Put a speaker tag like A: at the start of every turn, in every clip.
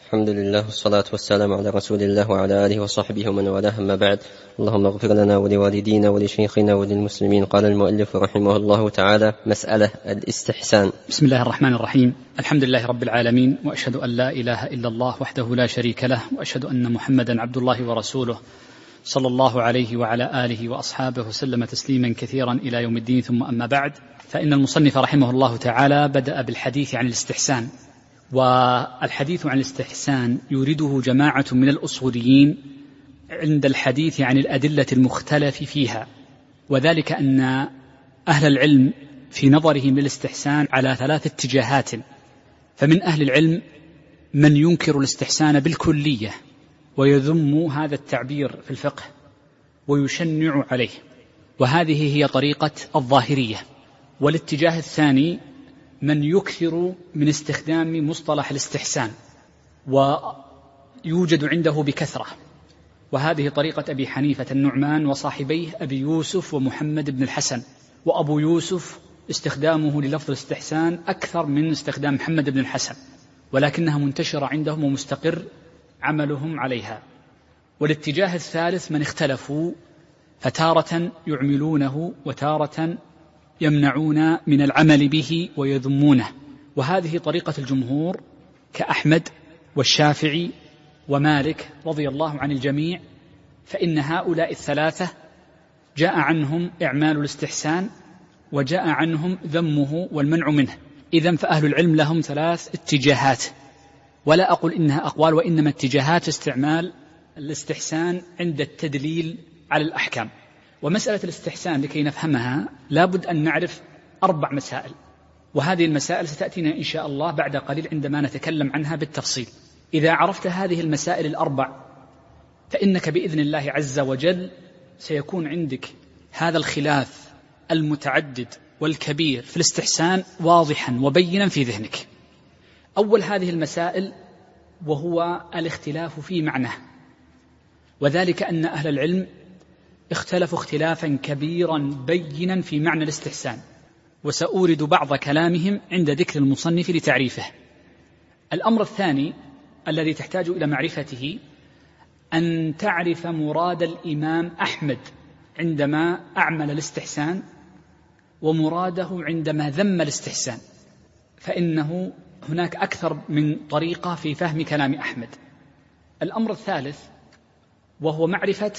A: الحمد لله والصلاة والسلام على رسول الله وعلى آله وصحبه ومن والاه، أما بعد. اللهم اغفر لنا ولوالدينا ولشيخنا وللمسلمين. قال المؤلف رحمه الله تعالى: مسألة الاستحسان.
B: بسم الله الرحمن الرحيم. الحمد لله رب العالمين، وأشهد أن لا إله إلا الله وحده لا شريك له، وأشهد أن محمدا عبد الله ورسوله صلى الله عليه وعلى آله وأصحابه وسلم تسليما كثيرا إلى يوم الدين. ثم أما بعد، فإن المصنف رحمه الله تعالى بدأ بالحديث عن الاستحسان، والحديث عن الاستحسان يورده جماعة من الأصوليين عند الحديث عن الأدلة المختلف فيها، وذلك أن أهل العلم في نظرهم للاستحسان على 3 اتجاهات. فمن أهل العلم من ينكر الاستحسان بالكلية ويذم هذا التعبير في الفقه ويشنع عليه، وهذه هي طريقة الظاهرية. والاتجاه الثاني من يكثر من استخدام مصطلح الاستحسان ويوجد عنده بكثرة، وهذه طريقة أبي حنيفة النعمان وصاحبيه أبي يوسف ومحمد بن الحسن. وأبو يوسف استخدامه للفظ الاستحسان أكثر من استخدام محمد بن الحسن، ولكنها منتشرة عندهم ومستقر عملهم عليها. والاتجاه الثالث من اختلفوا، فتارة يعملونه وتارة يمنعون من العمل به ويذمونه، وهذه طريقة الجمهور كأحمد والشافعي ومالك رضي الله عن الجميع. فإن هؤلاء الثلاثة جاء عنهم إعمال الاستحسان وجاء عنهم ذمه والمنع منه. إذن فأهل العلم لهم 3 اتجاهات، ولا أقول إنها أقوال، وإنما اتجاهات استعمال الاستحسان عند التدليل على الأحكام. ومسألة الاستحسان لكي نفهمها لابد أن نعرف 4 مسائل، وهذه المسائل ستأتينا إن شاء الله بعد قليل عندما نتكلم عنها بالتفصيل. إذا عرفت هذه المسائل ال4 فإنك بإذن الله عز وجل سيكون عندك هذا الخلاف المتعدد والكبير في الاستحسان واضحا وبينا في ذهنك. أول هذه المسائل وهو الاختلاف في معناه، وذلك أن أهل العلم اختلفوا اختلافا كبيرا بينا في معنى الاستحسان، وسأورد بعض كلامهم عند ذكر المصنف لتعريفه. الأمر الثاني الذي تحتاج إلى معرفته أن تعرف مراد الإمام أحمد عندما أعمل الاستحسان ومراده عندما ذم الاستحسان، فإنه هناك أكثر من طريقة في فهم كلام أحمد. الأمر الثالث وهو معرفة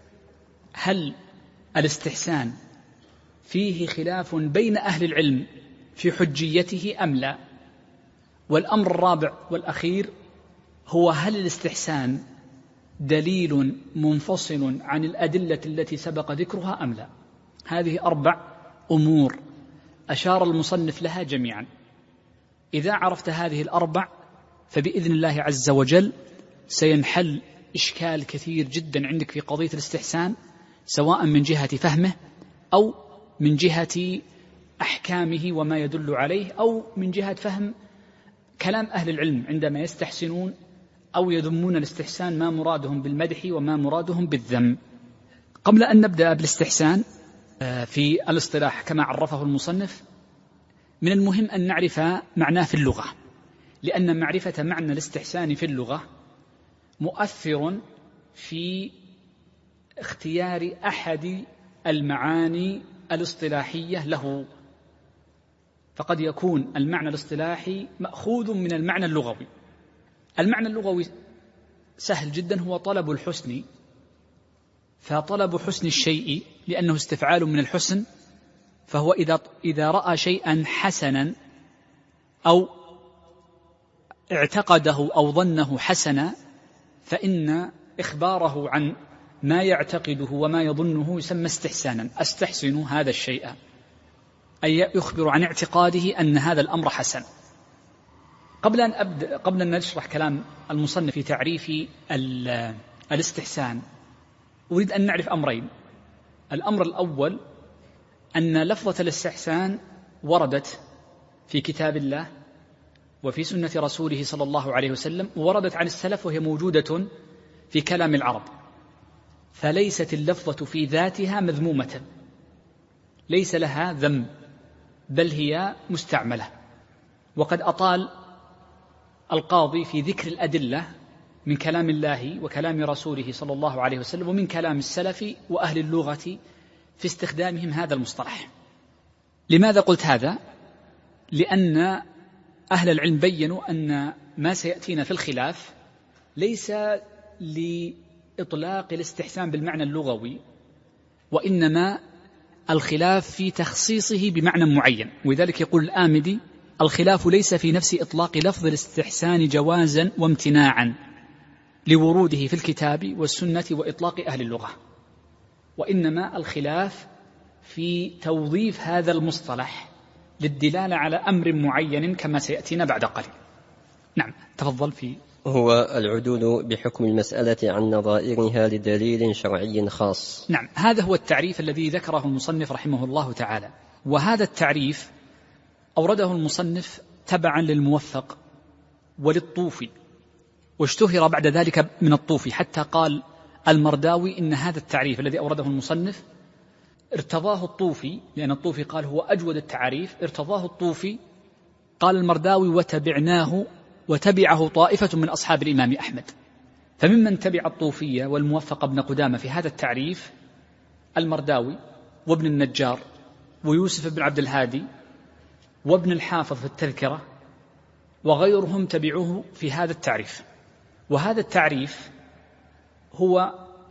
B: هل الاستحسان فيه خلاف بين أهل العلم في حجيته أم لا. والأمر الرابع والأخير هو هل الاستحسان دليل منفصل عن الأدلة التي سبق ذكرها أم لا. هذه 4 أمور أشار المصنف لها جميعا. إذا عرفت هذه ال4 فبإذن الله عز وجل سينحل إشكال كثير جدا عندك في قضية الاستحسان، سواء من جهة فهمه أو من جهة أحكامه وما يدل عليه، أو من جهة فهم كلام أهل العلم عندما يستحسنون أو يذمون الاستحسان، ما مرادهم بالمدح وما مرادهم بالذم. قبل أن نبدأ بالاستحسان في الاصطلاح كما عرفه المصنف، من المهم أن نعرف معناه في اللغة، لأن معرفة معنى الاستحسان في اللغة مؤثر في اختيار أحد المعاني الاصطلاحية له. فقد يكون المعنى الاصطلاحي مأخوذ من المعنى اللغوي. المعنى اللغوي سهل جدا، هو طلب الحسن، فطلب حسن الشيء لأنه استفعال من الحسن، فهو إذا رأى شيئا حسنا أو اعتقده أو ظنه حسنا، فإن إخباره عن ما يعتقده وما يظنه يسمى استحسانا. أستحسن هذا الشيء، أي يخبر عن اعتقاده أن هذا الأمر حسن. قبل أن نشرح كلام المصنف في تعريف الاستحسان، أريد أن نعرف أمرين. الأمر الأول أن لفظة الاستحسان وردت في كتاب الله وفي سنة رسوله صلى الله عليه وسلم، ووردت عن السلف وهي موجودة في كلام العرب، فليست اللفظة في ذاتها مذمومة، ليس لها ذم، بل هي مستعملة. وقد أطال القاضي في ذكر الأدلة من كلام الله وكلام رسوله صلى الله عليه وسلم ومن كلام السلف وأهل اللغة في استخدامهم هذا المصطلح. لماذا قلت هذا؟ لأن أهل العلم بيّنوا أن ما سيأتينا في الخلاف ليس لإطلاق الاستحسان بالمعنى اللغوي، وإنما الخلاف في تخصيصه بمعنى معين. ولذلك يقول الآمدي: الخلاف ليس في نفس إطلاق لفظ الاستحسان جوازا وامتناعا لوروده في الكتاب والسنة وإطلاق أهل اللغة، وإنما الخلاف في توظيف هذا المصطلح للدلالة على أمر معين كما سيأتينا بعد قليل. نعم، تفضل. في
A: هو العدول بحكم المسألة عن نظائرها لدليل شرعي خاص.
B: نعم، هذا هو التعريف الذي ذكره المصنف رحمه الله تعالى، وهذا التعريف أورده المصنف تبعا للموفق وللطوفي، واشتهر بعد ذلك من الطوفي، حتى قال المرداوي إن هذا التعريف الذي أورده المصنف ارتضاه الطوفي، لأن الطوفي قال هو أجود التعريف، ارتضاه الطوفي. قال المرداوي: وتبعناه وتبعه طائفة من أصحاب الإمام أحمد. فممن تبع الطوفية والموفق بن قدامة في هذا التعريف المرداوي وابن النجار ويوسف بن عبد الهادي وابن الحافظ في التذكرة وغيرهم تبعوه في هذا التعريف. وهذا التعريف هو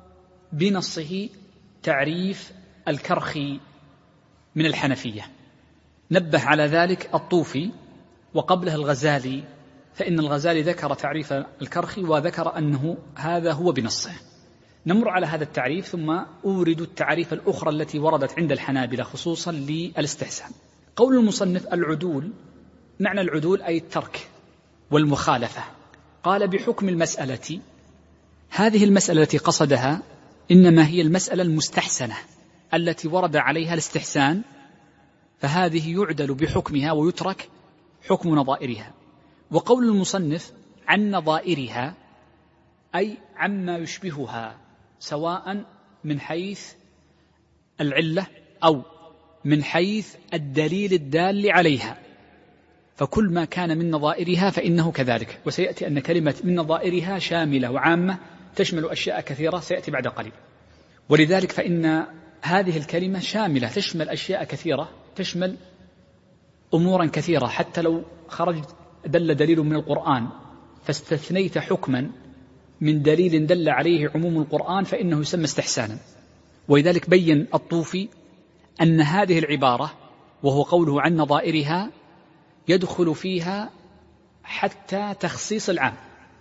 B: بنصه تعريف الكرخي من الحنفية. نبه على ذلك الطوفي وقبله الغزالي، فإن الغزالي ذكر تعريف الكرخي وذكر أنه هذا هو بنصه. نمر على هذا التعريف ثم أورد التعريف الأخرى التي وردت عند الحنابلة خصوصا للاستحسان. قول المصنف: العدول، معنى العدول أي الترك والمخالفة. قال: بحكم المسألة، هذه المسألة التي قصدها إنما هي المسألة المستحسنة التي ورد عليها الاستحسان، فهذه يعدل بحكمها ويترك حكم نظائرها. وقول المصنف عن نظائرها أي عما يشبهها، سواء من حيث العلة أو من حيث الدليل الدال عليها، فكل ما كان من نظائرها فإنه كذلك. وسيأتي أن كلمة من نظائرها شاملة وعامة تشمل أشياء كثيرة سيأتي بعد قليل. ولذلك فإن هذه الكلمة شاملة تشمل أشياء كثيرة، تشمل أمورا كثيرة. حتى لو خرجت دل دليل من القرآن فاستثنيت حكما من دليل دل عليه عموم القرآن فإنه يسمى استحسانا. ولذلك بين الطوفي أن هذه العبارة وهو قوله عن نظائرها يدخل فيها حتى تخصيص العام،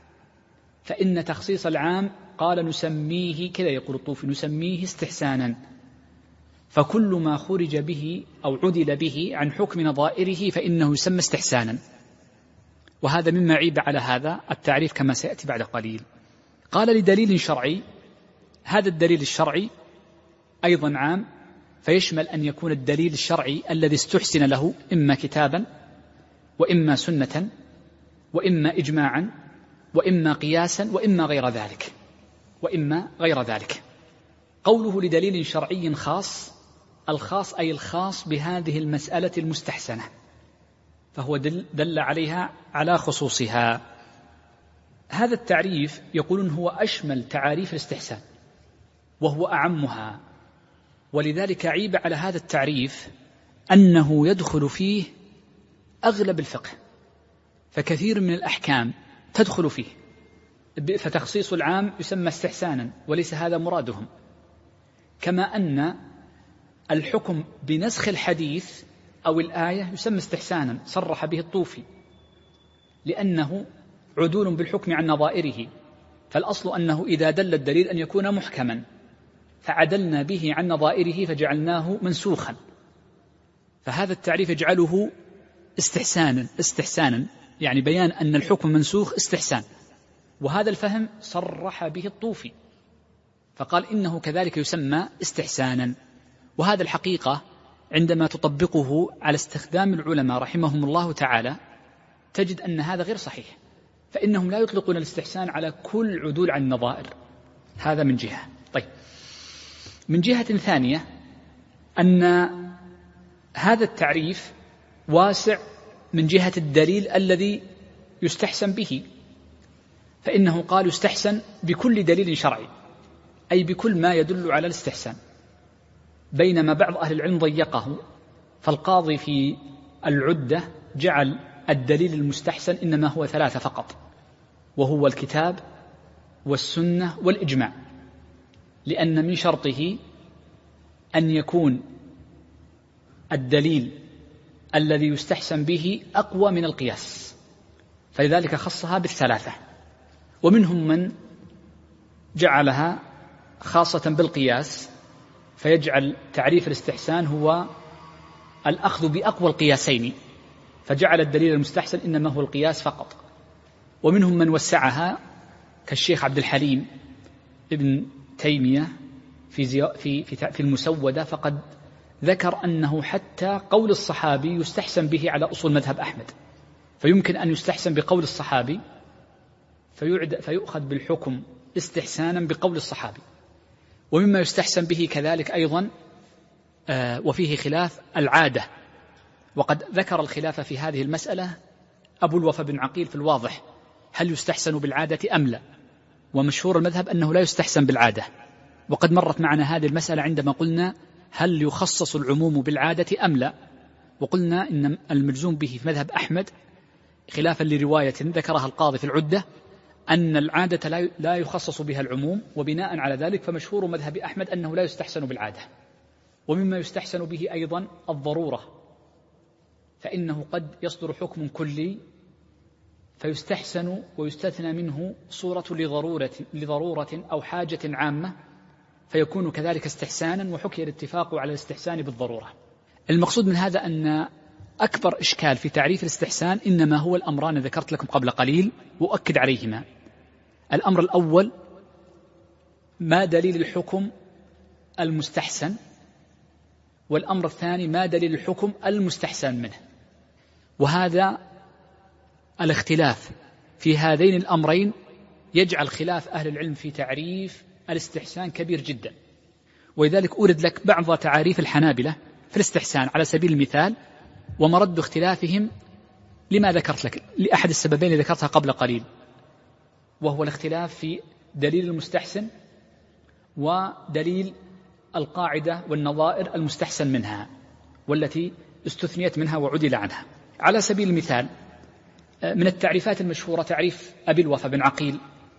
B: فإن تخصيص العام قال نسميه كذا، يقول الطوفي: نسميه استحسانا. فكل ما خرج به أو عدل به عن حكم نظائره فإنه يسمى استحسانا. وهذا مما عيب على هذا التعريف كما سيأتي بعد قليل. قال: لدليل شرعي، هذا الدليل الشرعي أيضا عام، فيشمل أن يكون الدليل الشرعي الذي استحسن له إما كتابا وإما سنة وإما إجماعا وإما قياسا وإما غير ذلك. قوله لدليل شرعي خاص، الخاص أي الخاص بهذه المسألة المستحسنة، فهو دل عليها على خصوصها. هذا التعريف يقولون هو أشمل تعاريف الاستحسان وهو أعمها، ولذلك عيب على هذا التعريف أنه يدخل فيه أغلب الفقه، فكثير من الأحكام تدخل فيه، فتخصيص العام يسمى استحسانا وليس هذا مرادهم. كما أن الحكم بنسخ الحديث أو الآية يسمى استحسانا، صرح به الطوفي، لأنه عدول بالحكم عن نظائره، فالأصل أنه إذا دل الدليل أن يكون محكما، فعدلنا به عن نظائره فجعلناه منسوخا، فهذا التعريف يجعله استحسانا، يعني بيان أن الحكم منسوخ استحسان. وهذا الفهم صرح به الطوفي فقال إنه كذلك يسمى استحسانا. وهذا الحقيقة عندما تطبقه على استخدام العلماء رحمهم الله تعالى تجد أن هذا غير صحيح، فإنهم لا يطلقون الاستحسان على كل عدول عن النظائر. هذا من جهة. طيب، من جهة ثانية أن هذا التعريف واسع من جهة الدليل الذي يستحسن به، فإنه قال يستحسن بكل دليل شرعي، أي بكل ما يدل على الاستحسان، بينما بعض أهل العلم ضيقه، فالقاضي في العدة جعل الدليل المستحسن إنما هو 3 فقط، وهو الكتاب والسنة والإجماع، لأن من شرطه أن يكون الدليل الذي يستحسن به أقوى من القياس، فلذلك خصها بال3. ومنهم من جعلها خاصة بالقياس، فيجعل تعريف الاستحسان هو الأخذ بأقوى القياسين، فجعل الدليل المستحسن إنما هو القياس فقط. ومنهم من وسعها كالشيخ عبد الحليم ابن تيمية في المسودة، فقد ذكر أنه حتى قول الصحابي يستحسن به على أصول مذهب أحمد، فيمكن أن يستحسن بقول الصحابي فيؤخذ بالحكم استحسانا بقول الصحابي. ومما يستحسن به كذلك أيضا وفيه خلاف العادة، وقد ذكر الخلاف في هذه المسألة أبو الوفا بن عقيل في الواضح، هل يستحسن بالعادة أم لا؟ ومشهور المذهب أنه لا يستحسن بالعادة، وقد مرت معنا هذه المسألة عندما قلنا هل يخصص العموم بالعادة أم لا، وقلنا إن المجزوم به في مذهب أحمد خلافا لرواية ذكرها القاضي في العدة أن العادة لا يخصص بها العموم، وبناء على ذلك فمشهور مذهب أحمد أنه لا يستحسن بالعادة. ومما يستحسن به أيضا الضرورة، فإنه قد يصدر حكم كلي فيستحسن ويستثنى منه صورة لضرورة أو حاجة عامة، فيكون كذلك استحسانا، وحكي الاتفاق على الاستحسان بالضرورة. المقصود من هذا أن أكبر إشكال في تعريف الاستحسان إنما هو الأمران ذكرت لكم قبل قليل وأؤكد عليهما. الأمر الأول ما دليل الحكم المستحسن، والأمر الثاني ما دليل الحكم المستحسن منه. وهذا الاختلاف في هذين الأمرين يجعل خلاف أهل العلم في تعريف الاستحسان كبير جدا. ولذلك أورد لك بعض تعاريف الحنابلة في الاستحسان على سبيل المثال، ومرد اختلافهم لما ذكرت لك لأحد السببين اللي ذكرتها قبل قليل، وهو الاختلاف في دليل المستحسن ودليل القاعدة والنظائر المستحسن منها والتي استثنيت منها وعدل عنها. على سبيل المثال من التعريفات المشهورة تعريف أبي الوفا بن عقيل،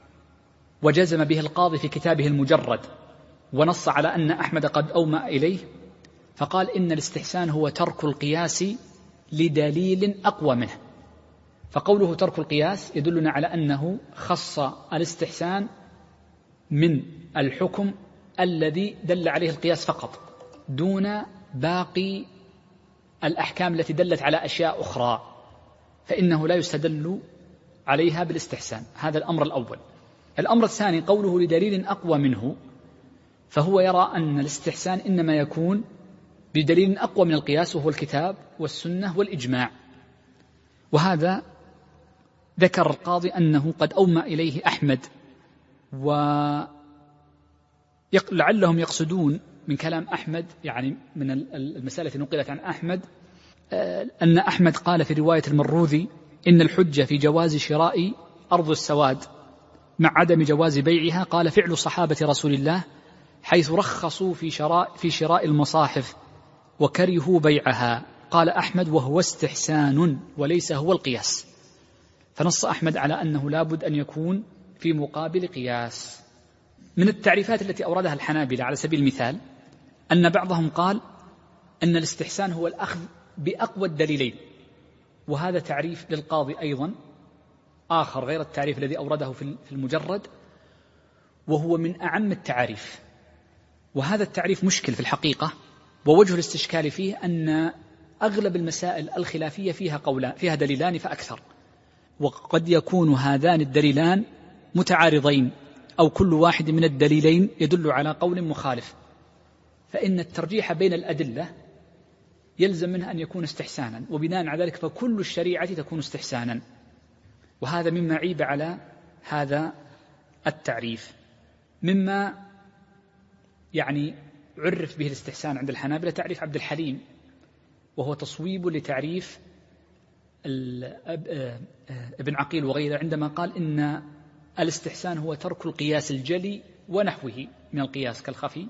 B: وجزم به القاضي في كتابه المجرد، ونص على أن أحمد قد أومأ إليه، فقال إن الاستحسان هو ترك القياس لدليل أقوى منه. فقوله ترك القياس يدلنا على أنه خص الاستحسان من الحكم الذي دل عليه القياس فقط، دون باقي الأحكام التي دلت على أشياء أخرى، فإنه لا يستدل عليها بالاستحسان. هذا الأمر الأول. الأمر الثاني قوله لدليل أقوى منه، فهو يرى أن الاستحسان إنما يكون بدليل أقوى من القياس، وهو الكتاب والسنة والإجماع. وهذا ذكر القاضي أنه قد أومأ إليه أحمد، ولعلهم يقصدون من كلام أحمد، يعني من المسألة التي نقلت عن أحمد، أن أحمد قال في رواية المروذي إن الحجة في جواز شراء أرض السواد مع عدم جواز بيعها قال فعل صحابة رسول الله، حيث رخصوا في شراء المصاحف وكرهوا بيعها. قال أحمد وهو استحسان وليس هو القياس. فنص أحمد على أنه لابد أن يكون في مقابل قياس. من التعريفات التي أوردها الحنابلة على سبيل المثال أن بعضهم قال أن الاستحسان هو الأخذ بأقوى الدليلين، وهذا تعريف للقاضي أيضا آخر غير التعريف الذي أورده في المجرد، وهو من أعم التعاريف. وهذا التعريف مشكل في الحقيقة، ووجه الاستشكال فيه أن أغلب المسائل الخلافية فيها دليلان فأكثر، وقد يكون هذان الدليلان متعارضين، أو كل واحد من الدليلين يدل على قول مخالف، فإن الترجيح بين الأدلة يلزم منها أن يكون استحسانا، وبناء على ذلك فكل الشريعة تكون استحسانا. وهذا مما عيب على هذا التعريف. مما يعني عرف به الاستحسان عند الحنابلة تعريف عبد الحليم، وهو تصويب لتعريف ابن عقيل وغيره عندما قال إن الاستحسان هو ترك القياس الجلي ونحوه من القياس كالخفي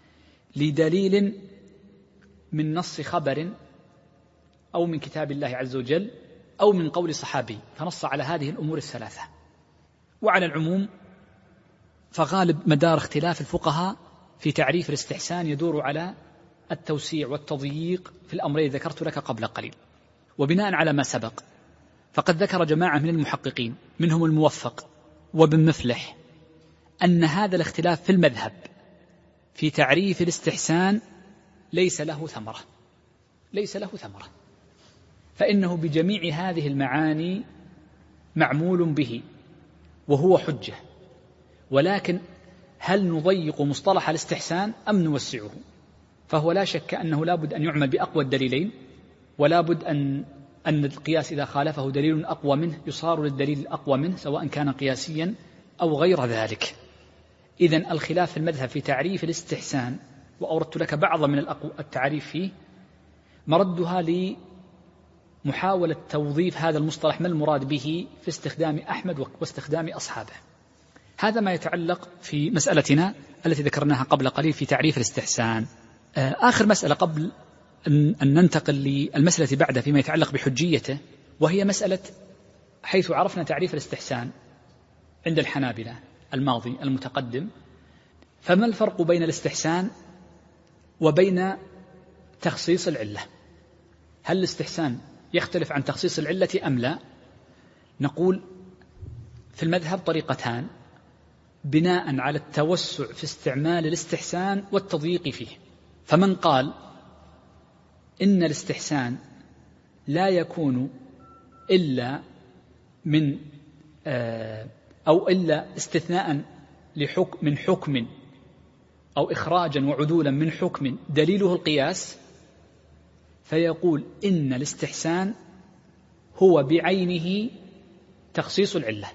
B: لدليل من نص خبر أو من كتاب الله عز وجل أو من قول صحابي، فنص على هذه الأمور الثلاثة. وعلى العموم فغالب مدار اختلاف الفقهاء في تعريف الاستحسان يدور على التوسيع والتضييق في الأمرين ذكرت لك قبل قليل. وبناء على ما سبق فقد ذكر جماعة من المحققين منهم الموفق وابن مفلح أن هذا الاختلاف في المذهب في تعريف الاستحسان ليس له ثمرة، فإنه بجميع هذه المعاني معمول به وهو حجة، ولكن هل نضيق مصطلح الاستحسان أم نوسعه؟ فهو لا شك أنه لا بد أن يعمل بأقوى الدليلين، ولا بد أن القياس إذا خالفه دليل أقوى منه يصار للدليل الأقوى منه سواء كان قياسيا أو غير ذلك. إذن الخلاف في المذهب في تعريف الاستحسان، وأوردت لك بعض من التعريف فيه، مردها لمحاولة توظيف هذا المصطلح ما المراد به في استخدام أحمد واستخدام أصحابه. هذا ما يتعلق في مسألتنا التي ذكرناها قبل قليل في تعريف الاستحسان. آخر مسألة قبل أن ننتقل للمسألة بعدها فيما يتعلق بحجيته، وهي مسألة حيث عرفنا تعريف الاستحسان عند الحنابلة الماضي المتقدم، فما الفرق بين الاستحسان وبين تخصيص العلة؟ هل الاستحسان يختلف عن تخصيص العلة أم لا؟ نقول في المذهب طريقتان بناء على التوسع في استعمال الاستحسان والتضييق فيه. فمن قال إن الاستحسان لا يكون إلا من أو إلا استثناء من حكم أو إخراجا وعدولا من حكم دليله القياس، فيقول إن الاستحسان هو بعينه تخصيص العلة.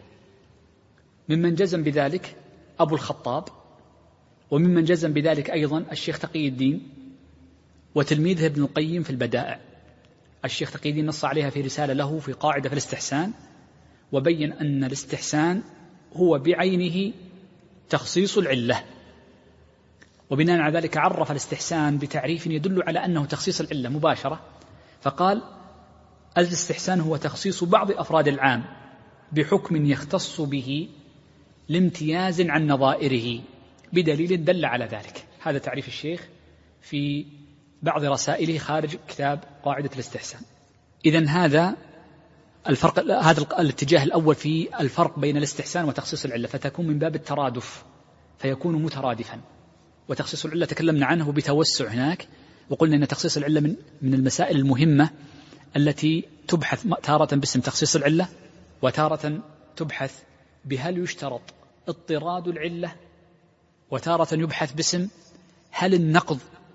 B: ممن جزم بذلك أبو الخطاب، وممن جزم بذلك أيضا الشيخ تقي الدين وتلميذه ابن القيم في البدائع. الشيخ تقي الدين نص عليها في رسالة له في قاعدة في الاستحسان، وبين أن الاستحسان هو بعينه تخصيص العلة، وبناء على ذلك عرف الاستحسان بتعريف يدل على أنه تخصيص العلة مباشرة، فقال الاستحسان هو تخصيص بعض أفراد العام بحكم يختص به لامتياز عن نظائره بدليل دل على ذلك. هذا تعريف الشيخ في بعض رسائله خارج كتاب قاعدة الاستحسان. إذن هذا الفرق، هذا الاتجاه الأول في الفرق بين الاستحسان وتخصيص العلة، فتكون من باب الترادف فيكون مترادفا. وتخصيص العلة تكلمنا عنه بتوسع هناك، وقلنا أن تخصيص العلة من المسائل المهمة التي تبحث تارة باسم تخصيص العلة، وتارة تبحث بهل يشترط اضطراد العلة، وتارة يبحث باسم هل النقض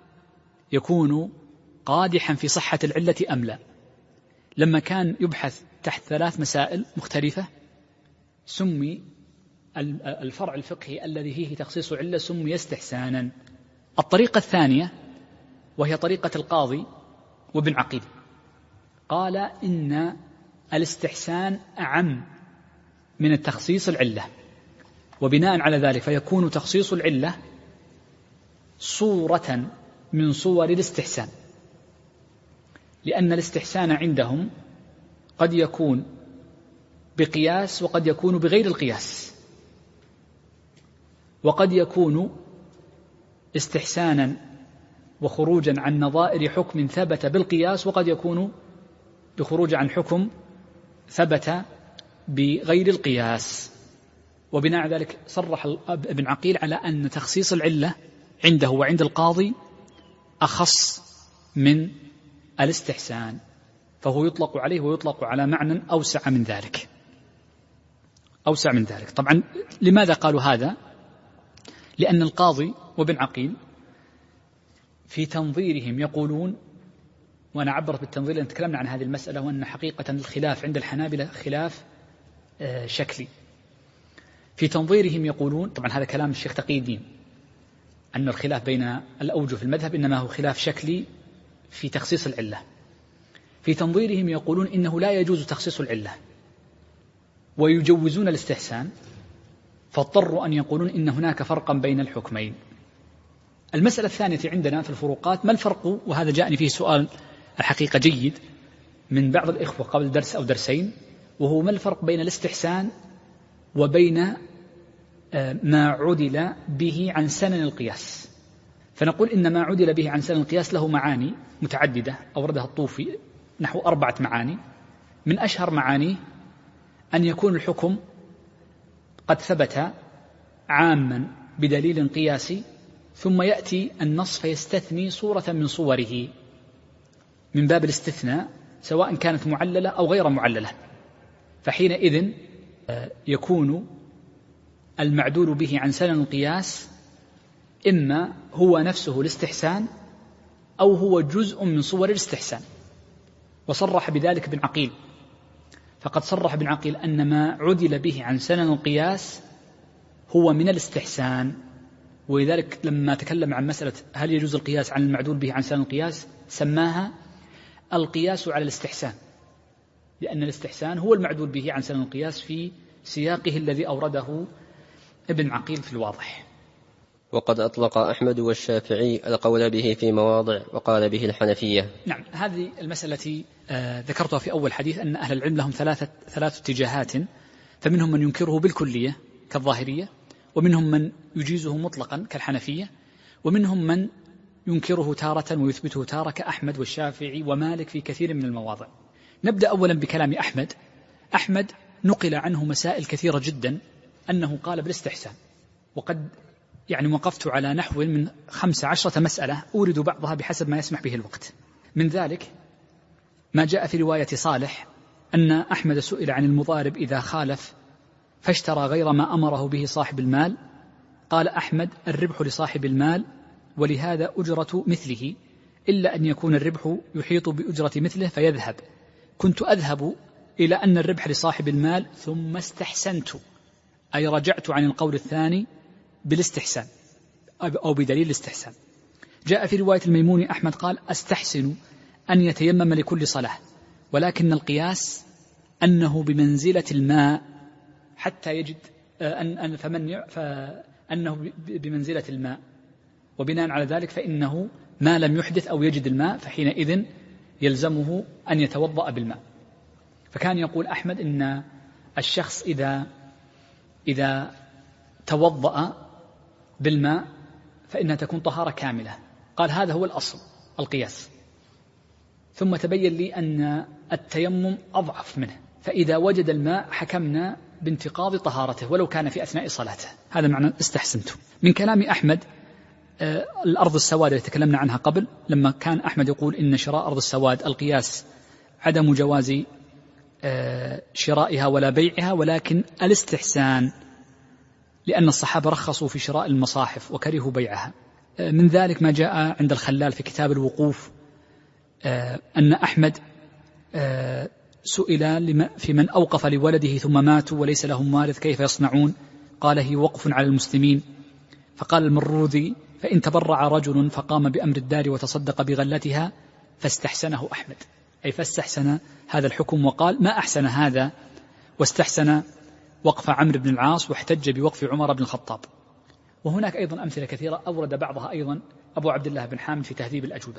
B: يكون قادحا في صحة العلة أم لا. لما كان يبحث تحت 3 مسائل مختلفة سمي الفرع الفقهي الذي فيه تخصيص علة سمي استحسانا. الطريقة الثانية وهي طريقة القاضي وابن عقيل، قال إن الاستحسان أعم من التخصيص العلة، وبناء على ذلك فيكون تخصيص العلة صورة من صور الاستحسان، لأن الاستحسان عندهم قد يكون بقياس وقد يكون بغير القياس، وقد يكون استحسانا وخروجا عن نظائر حكم ثبت بالقياس، وقد يكون بخروج عن حكم ثبت بغير القياس. وبناء على ذلك صرح ابن عقيل على أن تخصيص العلة عنده وعند القاضي أخص من الاستحسان، فهو يطلق عليه ويطلق على معنى أوسع من ذلك. طبعا لماذا قالوا هذا؟ لأن القاضي وابن عقيل في تنظيرهم يقولون، وأنا عبرت بالتنظير لأن تكلمنا عن هذه المسألة، وأن حقيقة الخلاف عند الحنابلة خلاف شكلي. في تنظيرهم يقولون، طبعا هذا كلام الشيخ تقي الدين، أن الخلاف بين الأوجه في المذهب إنما هو خلاف شكلي في تخصيص العلة. في تنظيرهم يقولون إنه لا يجوز تخصيص العلة ويجوزون الاستحسان، فاضطروا أن يقولون إن هناك فرقا بين الحكمين. المسألة الثانية عندنا في الفروقات، ما الفرق؟ وهذا جاءني فيه سؤال الحقيقة جيد من بعض الإخوة قبل درس أو درسين، وهو ما الفرق بين الاستحسان وبين ما عدل به عن سنن القياس؟ فنقول إن ما عدل به عن سنن القياس له معاني متعددة أوردها الطوفي نحو 4 معاني. من أشهر معانيه أن يكون الحكم قد ثبت عاما بدليل قياسي، ثم يأتي النص فيستثني صورة من صوره من باب الاستثناء، سواء كانت معللة أو غير معللة، فحينئذ يكون المعدول به عن سنن القياس إما هو نفسه الاستحسان أو هو جزء من صور الاستحسان. وصرح بذلك ابن عقيل، فقد صرح ابن عقيل أن ما عدل به عن سنن القياس هو من الاستحسان، ولذلك لما تكلم عن مسألة هل يجوز القياس عن المعدول به عن سنن القياس سماها القياس على الاستحسان، لأن الاستحسان هو المعدول به عن سنن القياس في سياقه الذي أورده ابن عقيل في الواضح.
A: وقد أطلق أحمد والشافعي القول به في مواضع وقال به الحنفية.
B: نعم، هذه المسألة التي ذكرتها في أول حديث، أن أهل العلم لهم ثلاث اتجاهات، فمنهم من ينكره بالكلية كالظاهرية، ومنهم من يجيزه مطلقا كالحنفية، ومنهم من ينكره تارة ويثبته تارة كأحمد والشافعي ومالك في كثير من المواضع. نبدأ أولا بكلام أحمد. أحمد نقل عنه مسائل كثيرة جدا أنه قال بالاستحسان، وقد وقفت على نحو من 15 مسألة أورد بعضها بحسب ما يسمح به الوقت. من ذلك ما جاء في رواية صالح أن أحمد سئل عن المضارب إذا خالف فاشترى غير ما أمره به صاحب المال، قال أحمد: الربح لصاحب المال ولهذا أجرة مثله، إلا أن يكون الربح يحيط بأجرة مثله فيذهب. كنت أذهب إلى أن الربح لصاحب المال ثم استحسنت، أي رجعت عن القول الثاني بالاستحسان أو بدليل الاستحسان. جاء في رواية الميموني أحمد قال: أستحسن أن يتيمم لكل صلاة، ولكن القياس أنه بمنزلة الماء حتى يجد أنه بمنزلة الماء، وبناء على ذلك فإنه ما لم يحدث أو يجد الماء فحينئذ يلزمه أن يتوضأ بالماء. فكان يقول أحمد إن الشخص إذا توضأ بالماء فإنها تكون طهارة كاملة. قال هذا هو الأصل القياس، ثم تبين لي أن التيمم أضعف منه، فإذا وجد الماء حكمنا بانتقاض طهارته ولو كان في أثناء صلاته. هذا معنى استحسنته. من كلام أحمد الأرض السواد التي تكلمنا عنها قبل، لما كان أحمد يقول إن شراء أرض السواد القياس عدم جواز شرائها ولا بيعها، ولكن الاستحسان، لأن الصحابة رخصوا في شراء المصاحف وكرهوا بيعها. من ذلك ما جاء عند الخلال في كتاب الوقوف أن أحمد سئل في من أوقف لولده ثم ماتوا وليس لهم وارث كيف يصنعون؟ قال: هي وقف على المسلمين. فقال المروذي: فإن تبرع رجل فقام بأمر الدار وتصدق بغلتها فاستحسنه أحمد، أي فاستحسن هذا الحكم وقال: ما أحسن هذا، واستحسن وقف عمرو بن العاص واحتج بوقف عمر بن الخطاب. وهناك أيضا أمثلة كثيرة أورد بعضها أيضا أبو عبد الله بن حامد في تهذيب الأجوبة.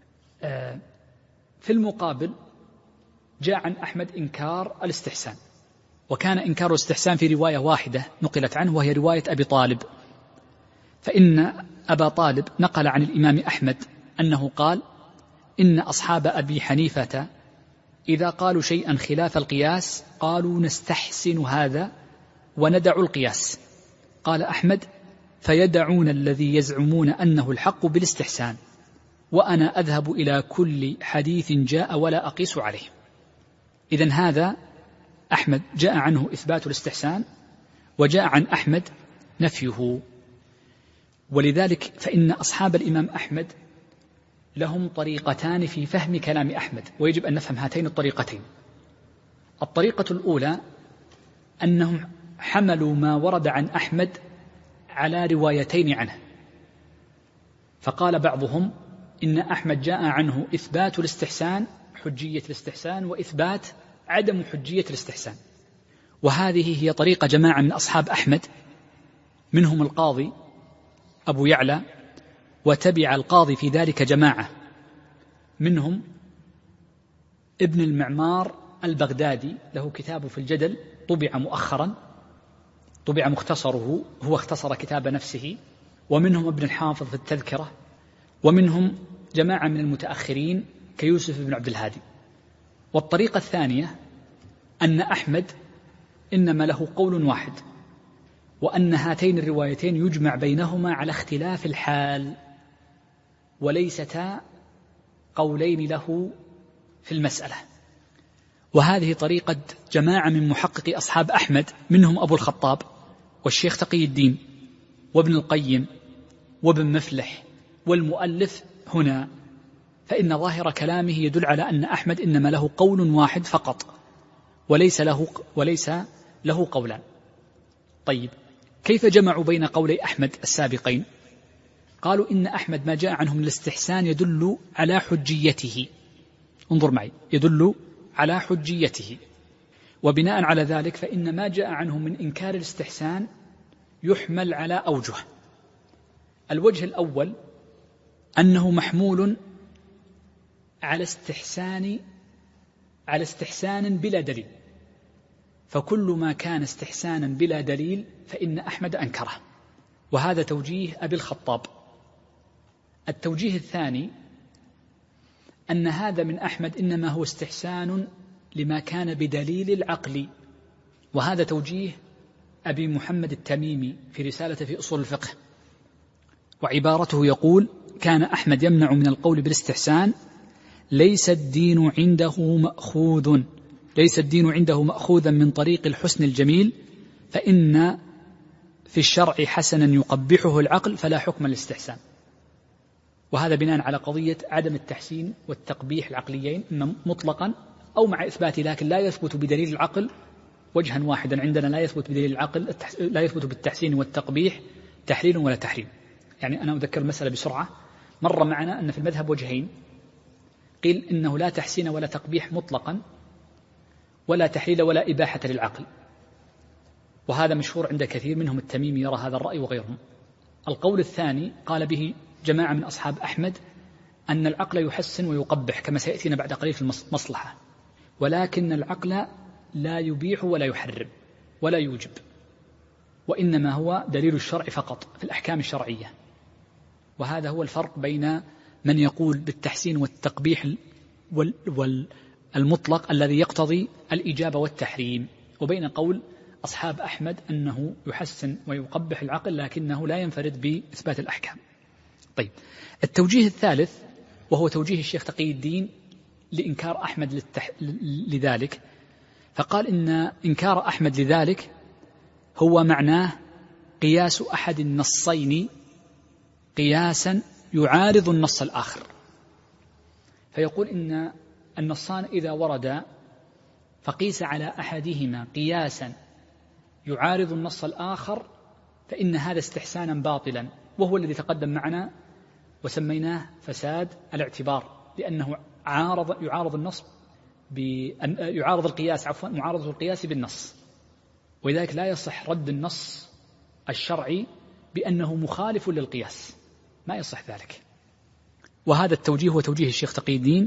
B: في المقابل جاء عن أحمد إنكار الاستحسان، وكان إنكار الاستحسان في رواية واحدة نقلت عنه وهي رواية أبي طالب، فإن أبا طالب نقل عن الإمام أحمد أنه قال: إن أصحاب أبي حنيفة إذا قالوا شيئا خلاف القياس قالوا نستحسن هذا وندع القياس. قال أحمد: فيدعون الذي يزعمون أنه الحق بالاستحسان، وأنا أذهب إلى كل حديث جاء ولا أقيس عليه. إذن هذا أحمد جاء عنه إثبات الاستحسان، وجاء عن أحمد نفيه. ولذلك فإن أصحاب الإمام أحمد لهم طريقتان في فهم كلام أحمد، ويجب أن نفهم هاتين الطريقتين. الطريقة الأولى أنهم حملوا ما ورد عن أحمد على روايتين عنه، فقال بعضهم إن أحمد جاء عنه إثبات الاستحسان حجية الاستحسان وإثبات عدم حجية الاستحسان. وهذه هي طريقة جماعة من أصحاب أحمد، منهم القاضي أبو يعلى، وتبع القاضي في ذلك جماعة، منهم ابن المعمار البغدادي، له كتاب في الجدل طبع مؤخرا، طبع مختصره، هو اختصر كتاب نفسه، ومنهم ابن الحافظ في التذكرة، ومنهم جماعة من المتأخرين كيوسف بن عبد الهادي. والطريقة الثانية أن أحمد إنما له قول واحد، وأن هاتين الروايتين يجمع بينهما على اختلاف الحال، وليستا قولين له في المسألة. وهذه طريقة جماعة من محققي أصحاب أحمد، منهم أبو الخطاب والشيخ تقي الدين وابن القيم وابن مفلح والمؤلف هنا. فإن ظاهر كلامه يدل على أن أحمد إنما له قول واحد فقط، وليس له قولان. طيب، كيف جمعوا بين قولي أحمد السابقين؟ قالوا إن أحمد ما جاء عنه من الاستحسان يدل على حجيته، انظر معي، يدل على حجيته، وبناء على ذلك فإن ما جاء عنه من إنكار الاستحسان يحمل على أوجه. الوجه الأول أنه محمول على استحسان بلا دليل، فكل ما كان استحسانا بلا دليل فإن أحمد أنكره، وهذا توجيه أبي الخطاب. التوجيه الثاني أن هذا من أحمد إنما هو استحسان لما كان بدليل العقل، وهذا توجيه أبي محمد التميمي في رسالة في أصول الفقه، وعبارته يقول: كان أحمد يمنع من القول بالاستحسان ليس الدين عنده مأخوذا من طريق الحسن الجميل، فإن في الشرع حسنا يقبحه العقل فلا حكم للاستحسان. وهذا بناء على قضية عدم التحسين والتقبيح العقليين، إما مطلقا أو مع إثبات، لكن لا يثبت بدليل العقل وجها واحدا. عندنا لا يثبت بدليل العقل، لا يثبت بالتحسين والتقبيح تحليل ولا تحريم. يعني أنا أذكر المسألة بسرعة. مر معنا أن في المذهب وجهين، قيل إنه لا تحسين ولا تقبيح مطلقا، ولا تحليل ولا إباحة للعقل، وهذا مشهور عند كثير منهم، التميمي يرى هذا الرأي وغيرهم. القول الثاني قال به جماعة من أصحاب أحمد أن العقل يحسن ويقبح كما سيأتينا بعد قليل في المصلحة، ولكن العقل لا يبيح ولا يحرم ولا يوجب، وإنما هو دليل الشرع فقط في الأحكام الشرعية. وهذا هو الفرق بين من يقول بالتحسين والتقبيح والمطلق الذي يقتضي الإجابة والتحريم، وبين قول أصحاب أحمد أنه يحسن ويقبح العقل لكنه لا ينفرد بإثبات الأحكام. طيب، التوجيه الثالث وهو توجيه الشيخ تقي الدين لإنكار أحمد لذلك، فقال إن إنكار أحمد لذلك هو معناه قياس أحد النصين قياسا يعارض النص الآخر. فيقول إن النصان إذا وردا فقيس على أحدهما قياسا يعارض النص الآخر فإن هذا استحسانا باطلا، وهو الذي تقدم معنا وسميناه فساد الاعتبار، لأنه يعارض النص يعارض القياس، معارضة القياس بالنص، ولذلك لا يصح رد النص الشرعي بأنه مخالف للقياس، ما يصح ذلك. وهذا التوجيه هو توجيه الشيخ تقي الدين،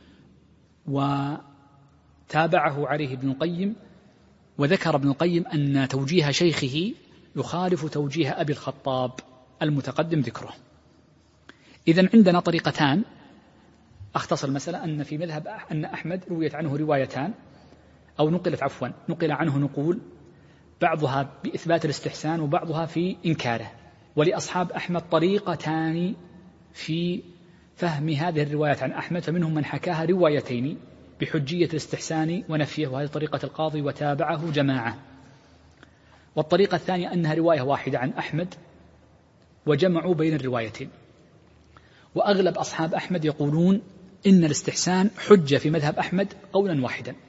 B: وتابعه عليه ابن القيم، وذكر ابن القيم أن توجيه شيخه يخالف توجيه أبي الخطاب المتقدم ذكره. إذن عندنا طريقتان. أختصر المسألة أن في مذهب أن أحمد رويت عنه روايتان، أو نقل عنه نقول، بعضها بإثبات الاستحسان وبعضها في إنكاره. ولأصحاب أحمد طريقتان في فهم هذه الروايات عن أحمد، فمنهم من حكاها روايتين بحجية الاستحسان ونفيه، وهذه طريقة القاضي وتابعه جماعة. والطريقة الثانية أنها رواية واحدة عن أحمد وجمعوا بين الروايتين. وأغلب أصحاب أحمد يقولون إن الاستحسان حجة في مذهب أحمد قولا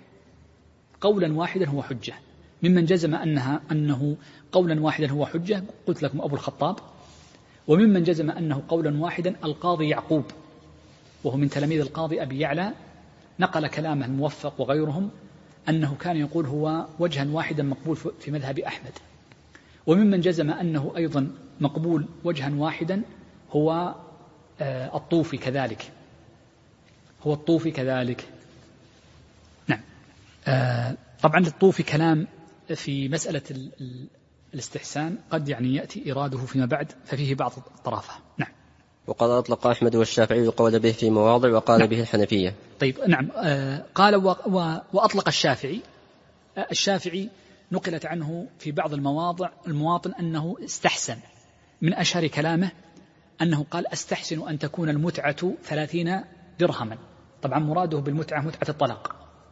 B: واحدا هو حجة. ممن جزم أنه قولا واحدا هو حجة قلت لكم أبو الخطاب، وممن جزم أنه قولا واحدا القاضي يعقوب، وهو من تلاميذ القاضي أبي يعلى، نقل كلامه الموفق وغيرهم أنه كان يقول هو وجها واحدا مقبول في مذهب أحمد. وممن جزم أنه أيضا مقبول وجها واحدا هو الطوفي كذلك، هو الطوفي كذلك. نعم. طبعا الطوفي كلام في مسألة الاستحسان قد يعني يأتي إراده فيما بعد، ففيه بعض الطرافة. نعم.
A: وقد أطلق أحمد والشافعي القول به في مواضع وقال
B: نعم.
A: به الحنفية.
B: طيب نعم. قال وأطلق الشافعي نقلت عنه في بعض المواطن أنه استحسن. من أشهر كلامه أنه قال أستحسن أن تكون المتعة 30 درهما. طبعا مراده بالمتعة متعة الطلاق،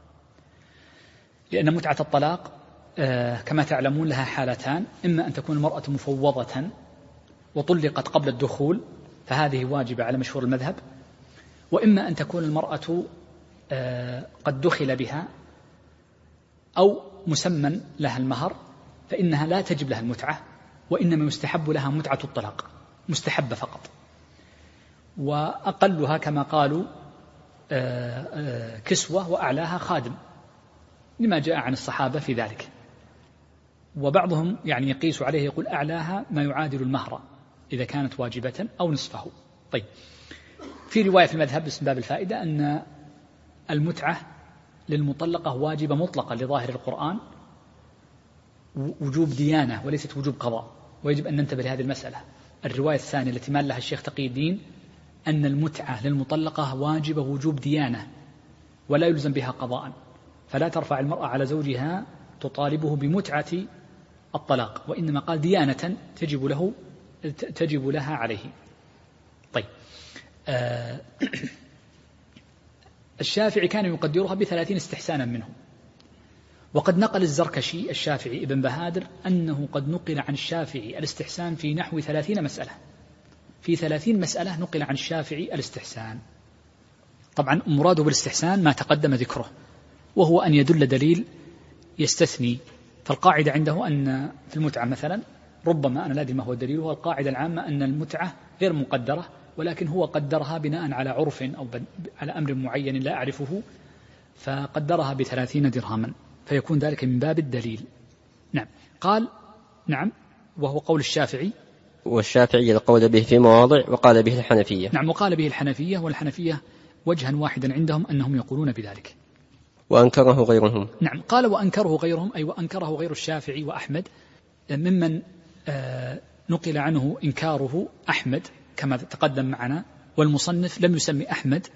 B: لأن متعة الطلاق كما تعلمون لها حالتان: إما أن تكون المرأة مفوضة وطلقت قبل الدخول فهذه واجبة على مشهور المذهب، وإما أن تكون المرأة قد دخل بها أو مسمى لها المهر فإنها لا تجب لها المتعة، وإنما يستحب لها متعة الطلاق، مستحبة فقط. وأقلها كما قالوا كسوة، وأعلاها خادم، لما جاء عن الصحابة في ذلك. وبعضهم يعني يقيس عليه، يقول أعلاها ما يعادل المهر إذا كانت واجبة أو نصفه. طيب، في رواية في المذهب باسم باب الفائدة أن المتعة للمطلقة واجبة مطلقة لظاهر القرآن، وجوب ديانة وليست وجوب قضاء، ويجب أن ننتبه لهذه المسألة. الرواية الثانية التي مال لها الشيخ تقي الدين أن المتعة للمطلقة واجبة وجوب ديانة ولا يلزم بها قضاء، فلا ترفع المرأة على زوجها تطالبه بمتعة الطلاق، وإنما قال ديانة تجب لها عليه. طيب، الشافعي كان يقدرها ب30 استحسانا منه. وقد نقل الزركشي الشافعي ابن بهادر أنه قد نقل عن الشافعي الاستحسان في نحو 30 مسألة، في 30 مسألة نقل عن الشافعي الاستحسان. طبعا مراده بالاستحسان ما تقدم ذكره، وهو أن يدل دليل يستثني. فالقاعدة عنده أن في المتعة مثلا ربما، أنا لا أدري ما هو الدليل، هو القاعدة العامة أن المتعة غير مقدرة، ولكن هو قدرها بناء على عرف أو على أمر معين لا أعرفه، فقدرها ب30 درهما، فيكون ذلك من باب الدليل. نعم. قال نعم، وهو قول الشافعي.
A: والشافعي القول به في مواضع وقال به الحنفية.
B: نعم، وقال به الحنفية، والحنفية وجها واحدا عندهم أنهم يقولون بذلك.
A: وأنكره غيرهم.
B: نعم، قال وأنكره غيرهم، أي وأنكره غير الشافعي وأحمد. ممن نقل عنه إنكاره أحمد كما تقدم معنا، والمصنف لم يسمي أحمد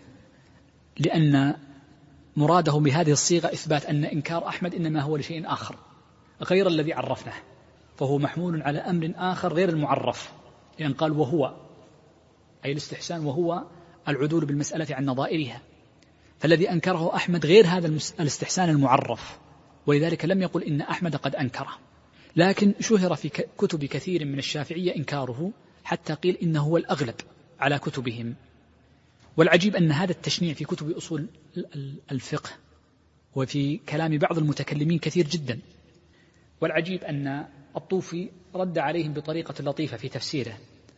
B: لأن مراده بهذه الصيغة إثبات أن إنكار أحمد إنما هو لشيء آخر غير الذي عرفناه، فهو محمول على أمر آخر غير المعرف، لأن قال وهو، أي الاستحسان، وهو العدول بالمسألة عن نظائرها، فالذي أنكره أحمد غير هذا الاستحسان المعرف، ولذلك لم يقل إن أحمد قد أنكره. لكن شهر في كتب كثير من الشافعية إنكاره، حتى قيل إنه هو الأغلب على كتبهم. والعجيب أن هذا التشنيع في كتب أصول الفقه وفي كلام بعض المتكلمين كثير جدا. والعجيب أن الطوفي رد عليهم بطريقة لطيفة في تفسيره،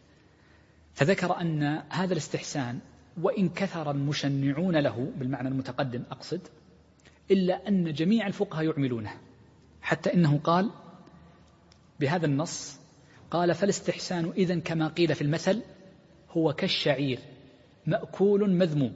B: فذكر أن هذا الاستحسان وإن كثر المشنعون له بالمعنى المتقدم أقصد، إلا أن جميع الفقهاء يعملونه، حتى إنه قال بهذا النص، قال فالاستحسان إذن كما قيل في المثل هو كالشعير مأكول مذموم،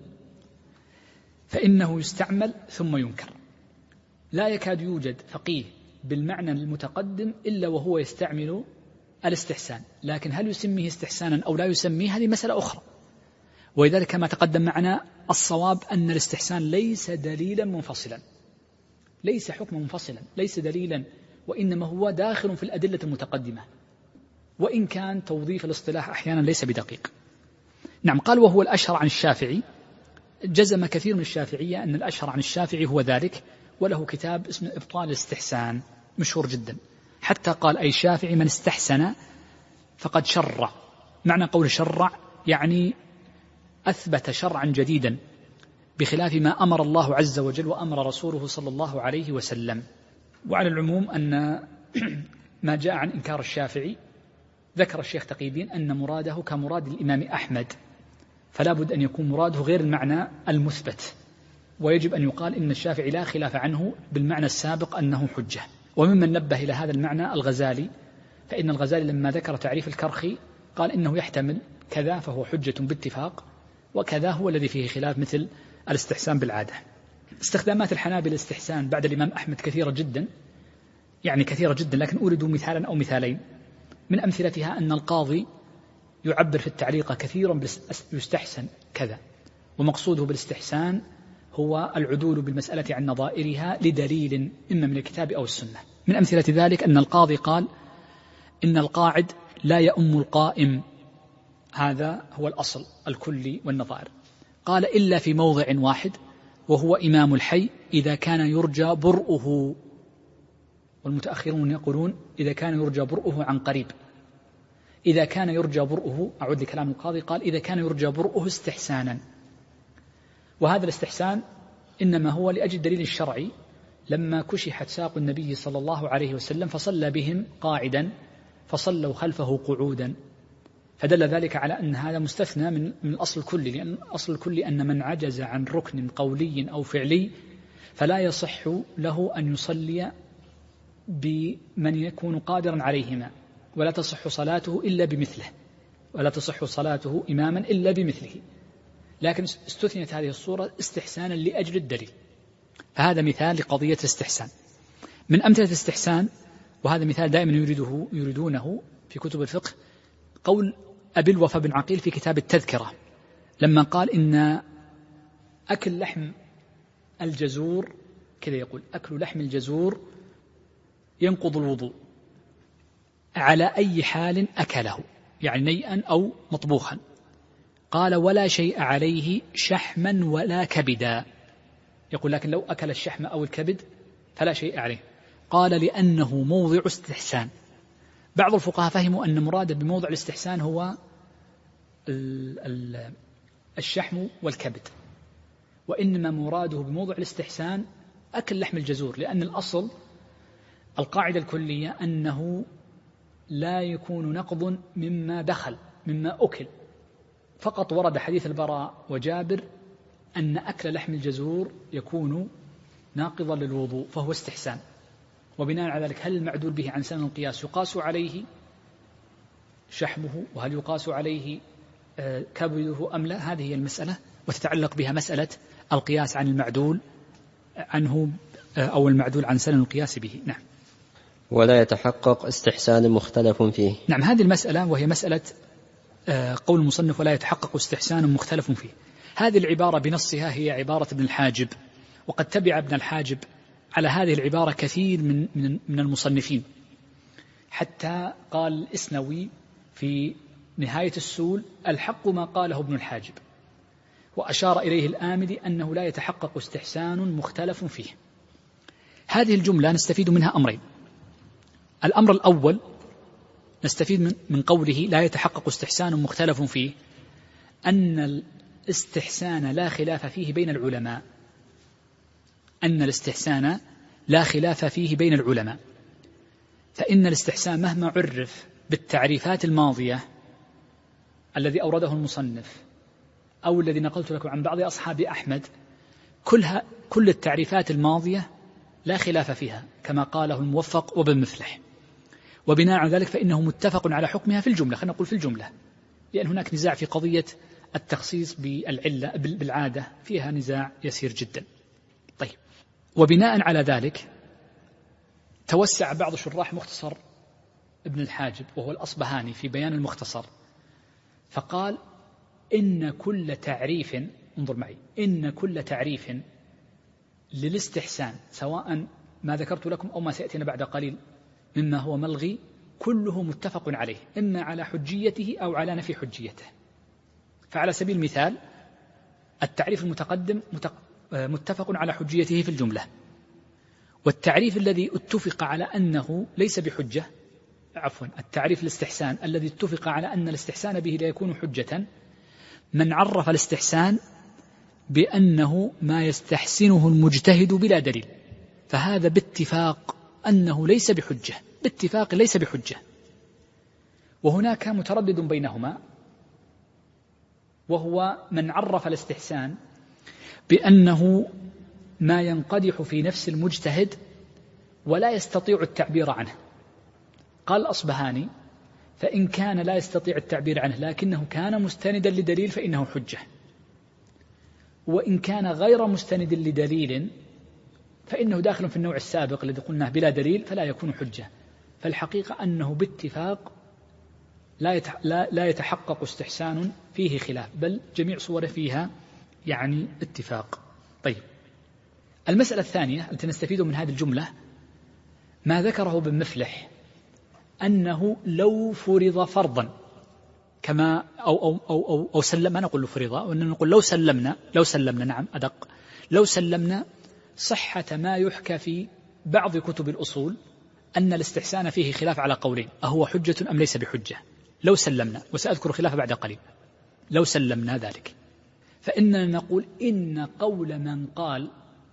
B: فإنه يستعمل ثم ينكر. لا يكاد يوجد فقيه بالمعنى المتقدم إلا وهو يستعمل الاستحسان، لكن هل يسميه استحسانا أو لا يسميه هذه مسألة أخرى. ولذلك كما تقدم معنا الصواب أن الاستحسان ليس دليلا منفصلا، ليس حكما منفصلا، ليس دليلا، وإنما هو داخل في الأدلة المتقدمة، وإن كان توظيف الاصطلاح أحيانا ليس بدقيق. نعم. قال وهو الأشهر عن الشافعي. جزم كثير من الشافعية أن الأشهر عن الشافعي هو ذلك، وله كتاب اسمه إبطال الاستحسان مشهور جدا، حتى قال أي الشافعي من استحسن فقد شرع. معنى قول شرع يعني أثبت شرعا جديدا بخلاف ما أمر الله عز وجل وأمر رسوله صلى الله عليه وسلم. وعلى العموم أن ما جاء عن إنكار الشافعي ذكر الشيخ تقي الدين أن مراده كمراد الإمام أحمد، فلا بد أن يكون مراده غير المعنى المثبت، ويجب أن يقال إن الشافعي لا خلاف عنه بالمعنى السابق أنه حجة. وممن نبه إلى هذا المعنى الغزالي، فإن الغزالي لما ذكر تعريف الكرخي قال إنه يحتمل كذا فهو حجة باتفاق، وكذا هو الذي فيه خلاف، مثل الاستحسان بالعادة. استخدامات الحنابلة الاستحسان بعد الإمام أحمد كثيرة جدا، يعني كثيرة جدا، لكن أريد مثالا أو مثالين. من أمثلتها أن القاضي يعبر في التعليق كثيرا يستحسن كذا، ومقصوده بالاستحسان هو العدول بالمسألة عن نظائرها لدليل إما من الكتاب أو السنة. من أمثلة ذلك أن القاضي قال إن القاعد لا يؤم القائم، هذا هو الأصل الكلي والنظائر. قال إلا في موضع واحد وهو إمام الحي إذا كان يرجى برؤه، والمتأخرون يقولون إذا كان يرجى برؤه عن قريب. إذا كان يرجى برؤه، أعود لكلام القاضي، قال إذا كان يرجى برؤه استحسانا، وهذا الاستحسان إنما هو لأجل الدليل الشرعي. لما كشحت ساق النبي صلى الله عليه وسلم فصلى بهم قاعدا فصلوا خلفه قعودا، فدل ذلك على أن هذا مستثنى من الأصل الكلي، لأن الأصل الكلي أن من عجز عن ركن قولي أو فعلي فلا يصح له أن يصلي بمن يكون قادرا عليهما، ولا تصح صلاته إلا بمثله، ولا تصح صلاته إماما إلا بمثله. لكن استثنت هذه الصورة استحسانا لأجل الدليل، فهذا مثال لقضية الاستحسان. من أمثلة الاستحسان، وهذا مثال دائما يريدونه في كتب الفقه، قول أبي الوفا بن عقيل في كتاب التذكرة لما قال إن أكل لحم الجزور، كذا يقول: أكل لحم الجزور ينقض الوضوء على أي حال أكله، يعني نيئا أو مطبوخا. قال: ولا شيء عليه شحما ولا كبدا. يقول لكن لو أكل الشحم أو الكبد فلا شيء عليه. قال: لأنه موضع استحسان. بعض الفقهاء فهموا أن مراد بموضع الاستحسان هو الشحم والكبد، وإنما مراده بموضع الاستحسان أكل لحم الجزور، لأن الأصل القاعدة الكلية أنه لا يكون نقض مما دخل مما أكل. فقط ورد حديث البراء وجابر أن أكل لحم الجزور يكون ناقضا للوضوء فهو استحسان. وبناء على ذلك هل المعدول به عن سنن القياس يقاس عليه شحمه، وهل يقاس عليه كبده أم لا؟ هذه هي المسألة، وتتعلق بها مسألة القياس عن المعدول عنه أو المعدول عن سنن القياس به. نعم.
A: ولا يتحقق استحسان مختلف فيه.
B: نعم، هذه المسألة وهي مسألة قول المصنف ولا يتحقق استحسان مختلف فيه. هذه العبارة بنصها هي عبارة ابن الحاجب، وقد تبع ابن الحاجب على هذه العبارة كثير من المصنفين، حتى قال الإسنوي في نهاية السول: الحق ما قاله ابن الحاجب، وأشار إليه الآمدي أنه لا يتحقق استحسان مختلف فيه. هذه الجملة نستفيد منها أمرين. الأمر الأول نستفيد من قوله لا يتحقق استحسان مختلف فيه أن الاستحسان لا خلاف فيه بين العلماء، أن الاستحسان لا خلاف فيه بين العلماء، فإن الاستحسان مهما عرف بالتعريفات الماضية الذي أورده المصنف أو الذي نقلت لكم عن بعض أصحاب أحمد، كل التعريفات الماضية لا خلاف فيها كما قاله الموفق وابن مفلح، وبناء على ذلك فإنه متفق على حكمها في الجملة. خلينا نقول في الجملة، لأن هناك نزاع في قضية التخصيص بالعلة بالعادة، فيها نزاع يسير جدا. طيب، وبناء على ذلك توسع بعض شراح مختصر ابن الحاجب وهو الأصبهاني في بيان المختصر، فقال إن كل تعريف، انظر معي، إن كل تعريف للاستحسان سواء ما ذكرت لكم أو ما سيأتينا بعد قليل مما هو ملغي، كله متفق عليه، إما على حجيته أو على نفي حجيته. فعلى سبيل المثال التعريف المتقدم متفق على حجيته في الجملة، والتعريف الذي اتفق على أنه ليس بحجة، التعريف الاستحسان الذي اتفق على أن الاستحسان به لا يكون حجة، من عرف الاستحسان بأنه ما يستحسنه المجتهد بلا دليل، فهذا باتفاق أنه ليس بحجة، باتفاق ليس بحجة. وهناك متردد بينهما، وهو من عرف الاستحسان بأنه ما ينقدح في نفس المجتهد ولا يستطيع التعبير عنه. قال الأصبهاني: فإن كان لا يستطيع التعبير عنه لكنه كان مستندا لدليل فإنه حجة، وإن كان غير مستند لدليل فإنه داخل في النوع السابق الذي قلناه بلا دليل فلا يكون حجة. فالحقيقة أنه باتفاق لا يتحقق استحسان فيه خلاف، بل جميع صوره فيها يعني اتفاق. طيب، المسألة الثانية التي نستفيد من هذه الجملة ما ذكره ابن مفلح أنه لو فرض فرضا كما أو سلم، ما نقول فرضا، وإننا نقول لو سلمنا نعم أدق، لو سلمنا صحة ما يحكى في بعض كتب الأصول أن الاستحسان فيه خلاف على قولين، أهو حجة أم ليس بحجة؟ لو سلمنا، وسأذكر خلاف بعد قليل، لو سلمنا ذلك فإننا نقول إن قول من قال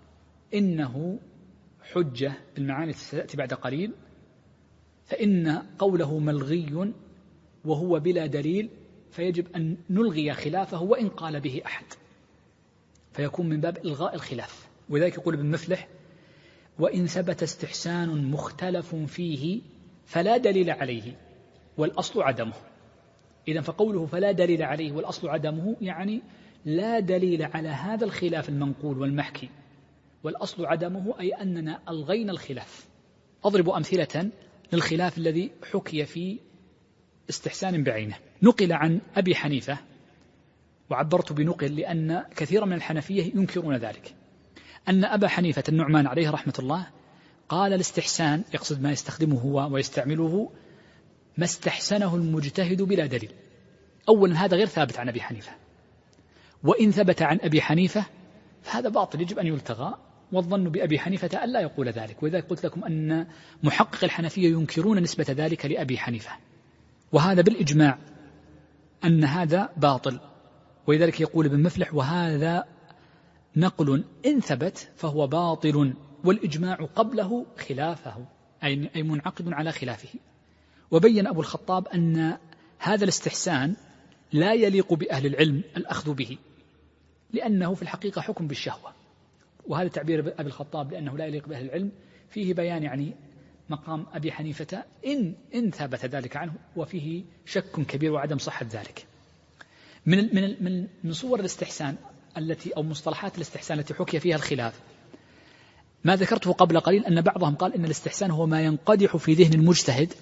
B: إنه حجة بالمعاني ستأتي بعد قليل فإن قوله ملغي وهو بلا دليل، فيجب أن نلغي خلافه وإن قال به أحد، فيكون من باب إلغاء الخلاف. وذلك يقول ابن مفلح: وإن ثبت استحسان مختلف فيه فلا دليل عليه والأصل عدمه. إذن فقوله فلا دليل عليه والأصل عدمه يعني لا دليل على هذا الخلاف المنقول والمحكي، والأصل عدمه أي أننا ألغينا الخلاف. أضرب أمثلة للخلاف الذي حكي في استحسان بعينه. نقل عن أبي حنيفة، وعبرت بنقل لأن كثيرا من الحنفية ينكرون ذلك، أن أبا حنيفة النعمان عليه رحمة الله قال الاستحسان، يقصد ما يستخدمه هو ويستعمله، ما استحسنه المجتهد بلا دليل. أولا هذا غير ثابت عن أبي حنيفة، وإن ثبت عن أبي حنيفة فهذا باطل يجب أن يلتغى، والظن بأبي حنيفة ألا يقول ذلك. وإذا قلت لكم أن محقق الحنفية ينكرون نسبة ذلك لأبي حنيفة، وهذا بالإجماع أن هذا باطل. ولذلك يقول ابن مفلح: وهذا نقل إن ثبت فهو باطل، والإجماع قبله خلافه، أي منعقد على خلافه. وبين أبو الخطاب أن هذا الاستحسان لا يليق بأهل العلم الأخذ به، لأنه في الحقيقة حكم بالشهوة، وهذا تعبير أبي الخطاب لأنه لا يليق بأهل العلم فيه بيان يعني مقام أبي حنيفة إن ثبت ذلك عنه، وفيه شك كبير وعدم صحة ذلك. من صور الاستحسان التي أو مصطلحات الاستحسان التي حكي فيها الخلاف ما ذكرته قبل قليل، أن بعضهم قال إن الاستحسان هو ما ينقدح في ذهن المجتهد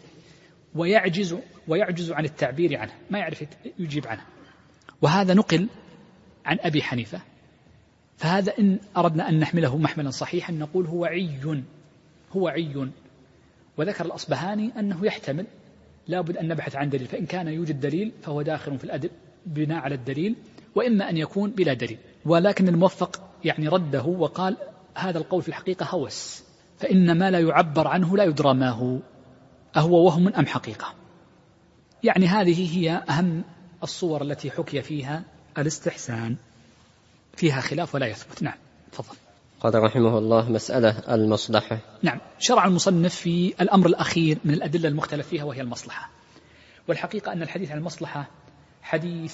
B: ويعجز عن التعبير عنه، ما يعرف يجيب عنه، وهذا نقل عن أبي حنيفة. فهذا إن أردنا أن نحمله محملا صحيحا نقول هو عي. وذكر الأصبهاني أنه يحتمل، لابد أن نبحث عن دليل، فإن كان يوجد دليل فهو داخل في الأدب بناء على الدليل، وإما أن يكون بلا دليل. ولكن الموفق يعني رده وقال هذا القول في الحقيقة هوس، فإن ما لا يعبر عنه لا يدرى ما هو، أهو وهم أم حقيقة. يعني هذه هي أهم الصور التي حكي فيها الاستحسان، فيها خلاف ولا يثبت. نعم تفضل.
A: قال رحمه الله: مسألة المصلحة.
B: نعم، شرع المصنف في الأمر الأخير من الأدلة المختلف فيها وهي المصلحة. والحقيقة أن الحديث عن المصلحة حديث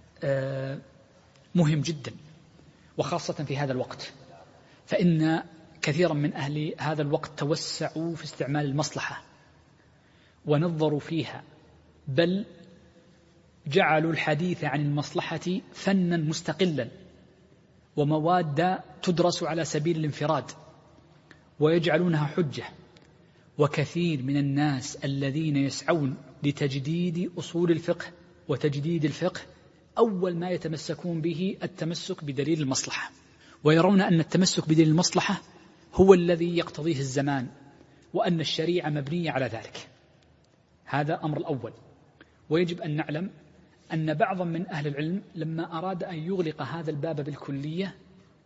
B: مهم جدا، وخاصة في هذا الوقت، فإن كثيرا من أهل هذا الوقت توسعوا في استعمال المصلحة ونظروا فيها، بل جعلوا الحديث عن المصلحة فنا مستقلا ومواد تدرس على سبيل الانفراد ويجعلونها حجة. وكثير من الناس الذين يسعون لتجديد أصول الفقه وتجديد الفقه أول ما يتمسكون به التمسك بدليل المصلحة، ويرون أن التمسك بدليل المصلحة هو الذي يقتضيه الزمان، وأن الشريعة مبنية على ذلك. هذا أمر الأول. ويجب أن نعلم أن بعضا من أهل العلم لما أراد أن يغلق هذا الباب بالكلية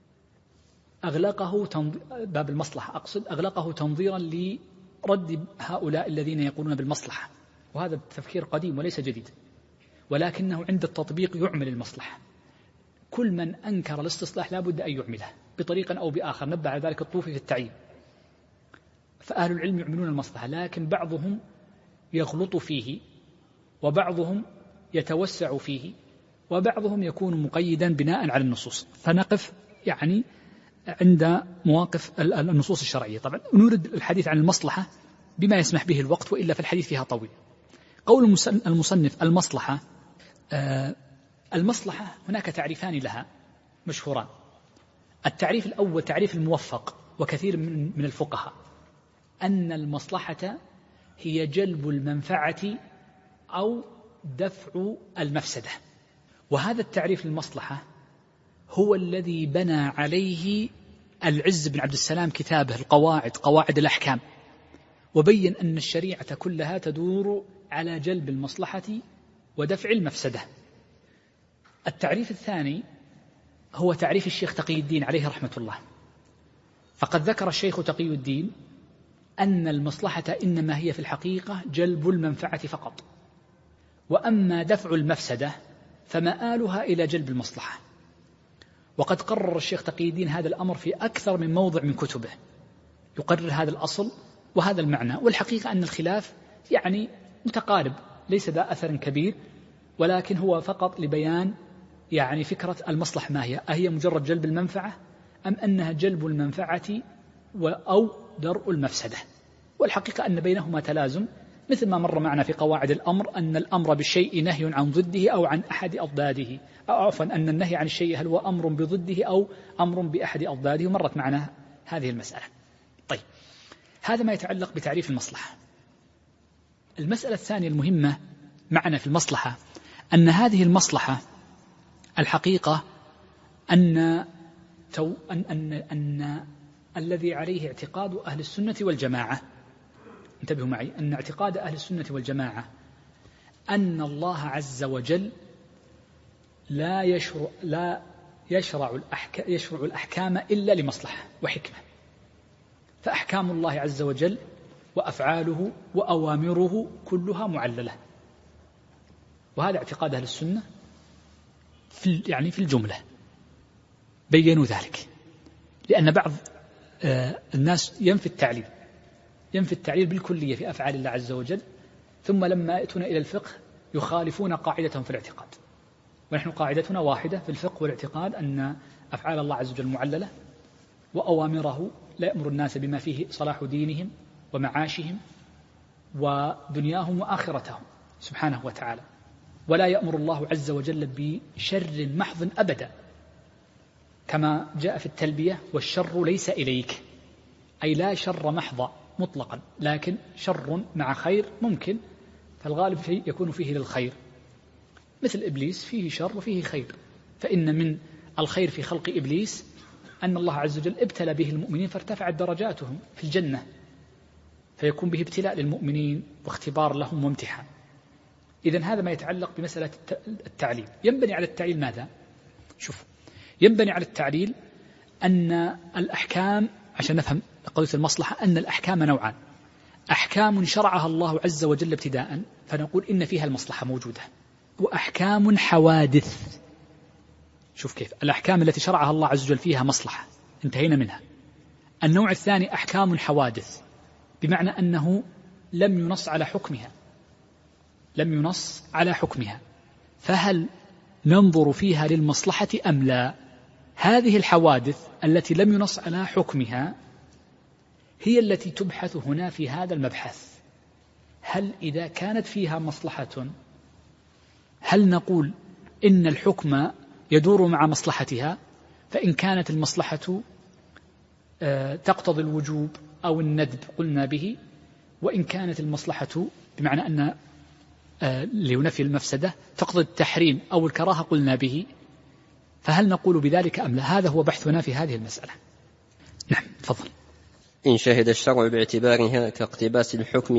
B: باب المصلحة أغلقه تنظيرا لرد هؤلاء الذين يقولون بالمصلحة، وهذا التفكير قديم وليس جديد، ولكنه عند التطبيق يعمل المصلحة. كل من أنكر الاستصلاح لا بد أن يعمله بطريقة أو بآخر، نبه على ذلك الطوفي في التعيين. فأهل العلم يعملون المصلحة، لكن بعضهم يغلط فيه، وبعضهم يتوسع فيه، وبعضهم يكون مقيدا بناء على النصوص. فنقف يعني عند مواقف النصوص الشرعية. طبعا نريد الحديث عن المصلحة بما يسمح به الوقت، وإلا فالحديث فيها طويل. قول المصنف المصلحة، المصلحة هناك تعريفان لها مشهوران. التعريف الأول تعريف الموفق وكثير من الفقهاء، أن المصلحة هي جلب المنفعة أو دفع المفسدة. وهذا التعريف للمصلحة هو الذي بنى عليه العز بن عبد السلام كتابه القواعد، قواعد الأحكام، وبين أن الشريعة كلها تدور على جلب المصلحة ودفع المفسدة. التعريف الثاني هو تعريف الشيخ تقي الدين عليه رحمة الله، فقد ذكر الشيخ تقي الدين أن المصلحة إنما هي في الحقيقة جلب المنفعة فقط، وأما دفع المفسدة فمآلها إلى جلب المصلحة. وقد قرر الشيخ تقي الدين هذا الأمر في أكثر من موضع من كتبه، يقرر هذا الأصل وهذا المعنى. والحقيقة أن الخلاف يعني متقارب، ليس ذا أثر كبير، ولكن هو فقط لبيان يعني فكرة المصلحة ما هي، أهي مجرد جلب المنفعة أم أنها جلب المنفعة أو درء المفسدة. والحقيقة أن بينهما تلازم، مثل ما مر معنا في قواعد الأمر أن الأمر بالشيء نهي عن ضده أو عن أحد أضداده، أو عفوا أن النهي عن الشيء هل هو أمر بضده أو أمر بأحد أضداده، ومرت معنا هذه المسألة. طيب، هذا ما يتعلق بتعريف المصلحة. المسألة الثانية المهمة معنا في المصلحة أن هذه المصلحة الحقيقة أن الذي عليه اعتقاد أهل السنة والجماعة، انتبهوا معي، أن اعتقاد أهل السنة والجماعة أن الله عز وجل لا يشرع الأحكام إلا لمصلحة وحكمة، فأحكام الله عز وجل وأفعاله وأوامره كلها معللة. وهذا اعتقاد أهل السنة في الجملة بيّنوا ذلك، لأن بعض الناس ينفي التعليل بالكلية في أفعال الله عز وجل، ثم لما يأتون إلى الفقه يخالفون قاعدتهم في الاعتقاد. ونحن قاعدتنا واحدة في الفقه والاعتقاد، أن أفعال الله عز وجل معللة، وأوامره لا يأمر الناس بما فيه صلاح دينهم ومعاشهم ودنياهم وآخرتهم سبحانه وتعالى، ولا يأمر الله عز وجل بشر محض أبدا، كما جاء في التلبية: والشر ليس إليك، أي لا شر محض مطلقا، لكن شر مع خير ممكن، فالغالب يكون فيه للخير، مثل إبليس فيه شر وفيه خير. فإن من الخير في خلق إبليس أن الله عز وجل ابتلى به المؤمنين فارتفعت درجاتهم في الجنة، فيكون به ابتلاء للمؤمنين واختبار لهم وامتحان. إذن هذا ما يتعلق بمسألة التعليل. ينبني على التعليل ماذا؟ شوف، ينبني على التعليل أن الأحكام، عشان نفهم قضية المصلحة، أن الأحكام نوعان: أحكام شرعها الله عز وجل ابتداء فنقول إن فيها المصلحة موجودة، وأحكام حوادث. شوف كيف الأحكام التي شرعها الله عز وجل فيها مصلحة، انتهينا منها. النوع الثاني أحكام حوادث، بمعنى أنه لم ينص على حكمها، فهل ننظر فيها للمصلحة أم لا؟ هذه الحوادث التي لم ينص على حكمها هي التي تبحث هنا في هذا المبحث. هل إذا كانت فيها مصلحة هل نقول إن الحكم يدور مع مصلحتها؟ فإن كانت المصلحة تقتضي الوجوب أو الندب قلنا به، وإن كانت المصلحة بمعنى أن لنفي المفسدة تقتضي التحريم أو الكراهة قلنا به، فهل نقول بذلك أم لا؟ هذا هو بحثنا في هذه المسألة. نعم، تفضل.
A: إن شهد الشرع باعتبارها كاقتباس الحكم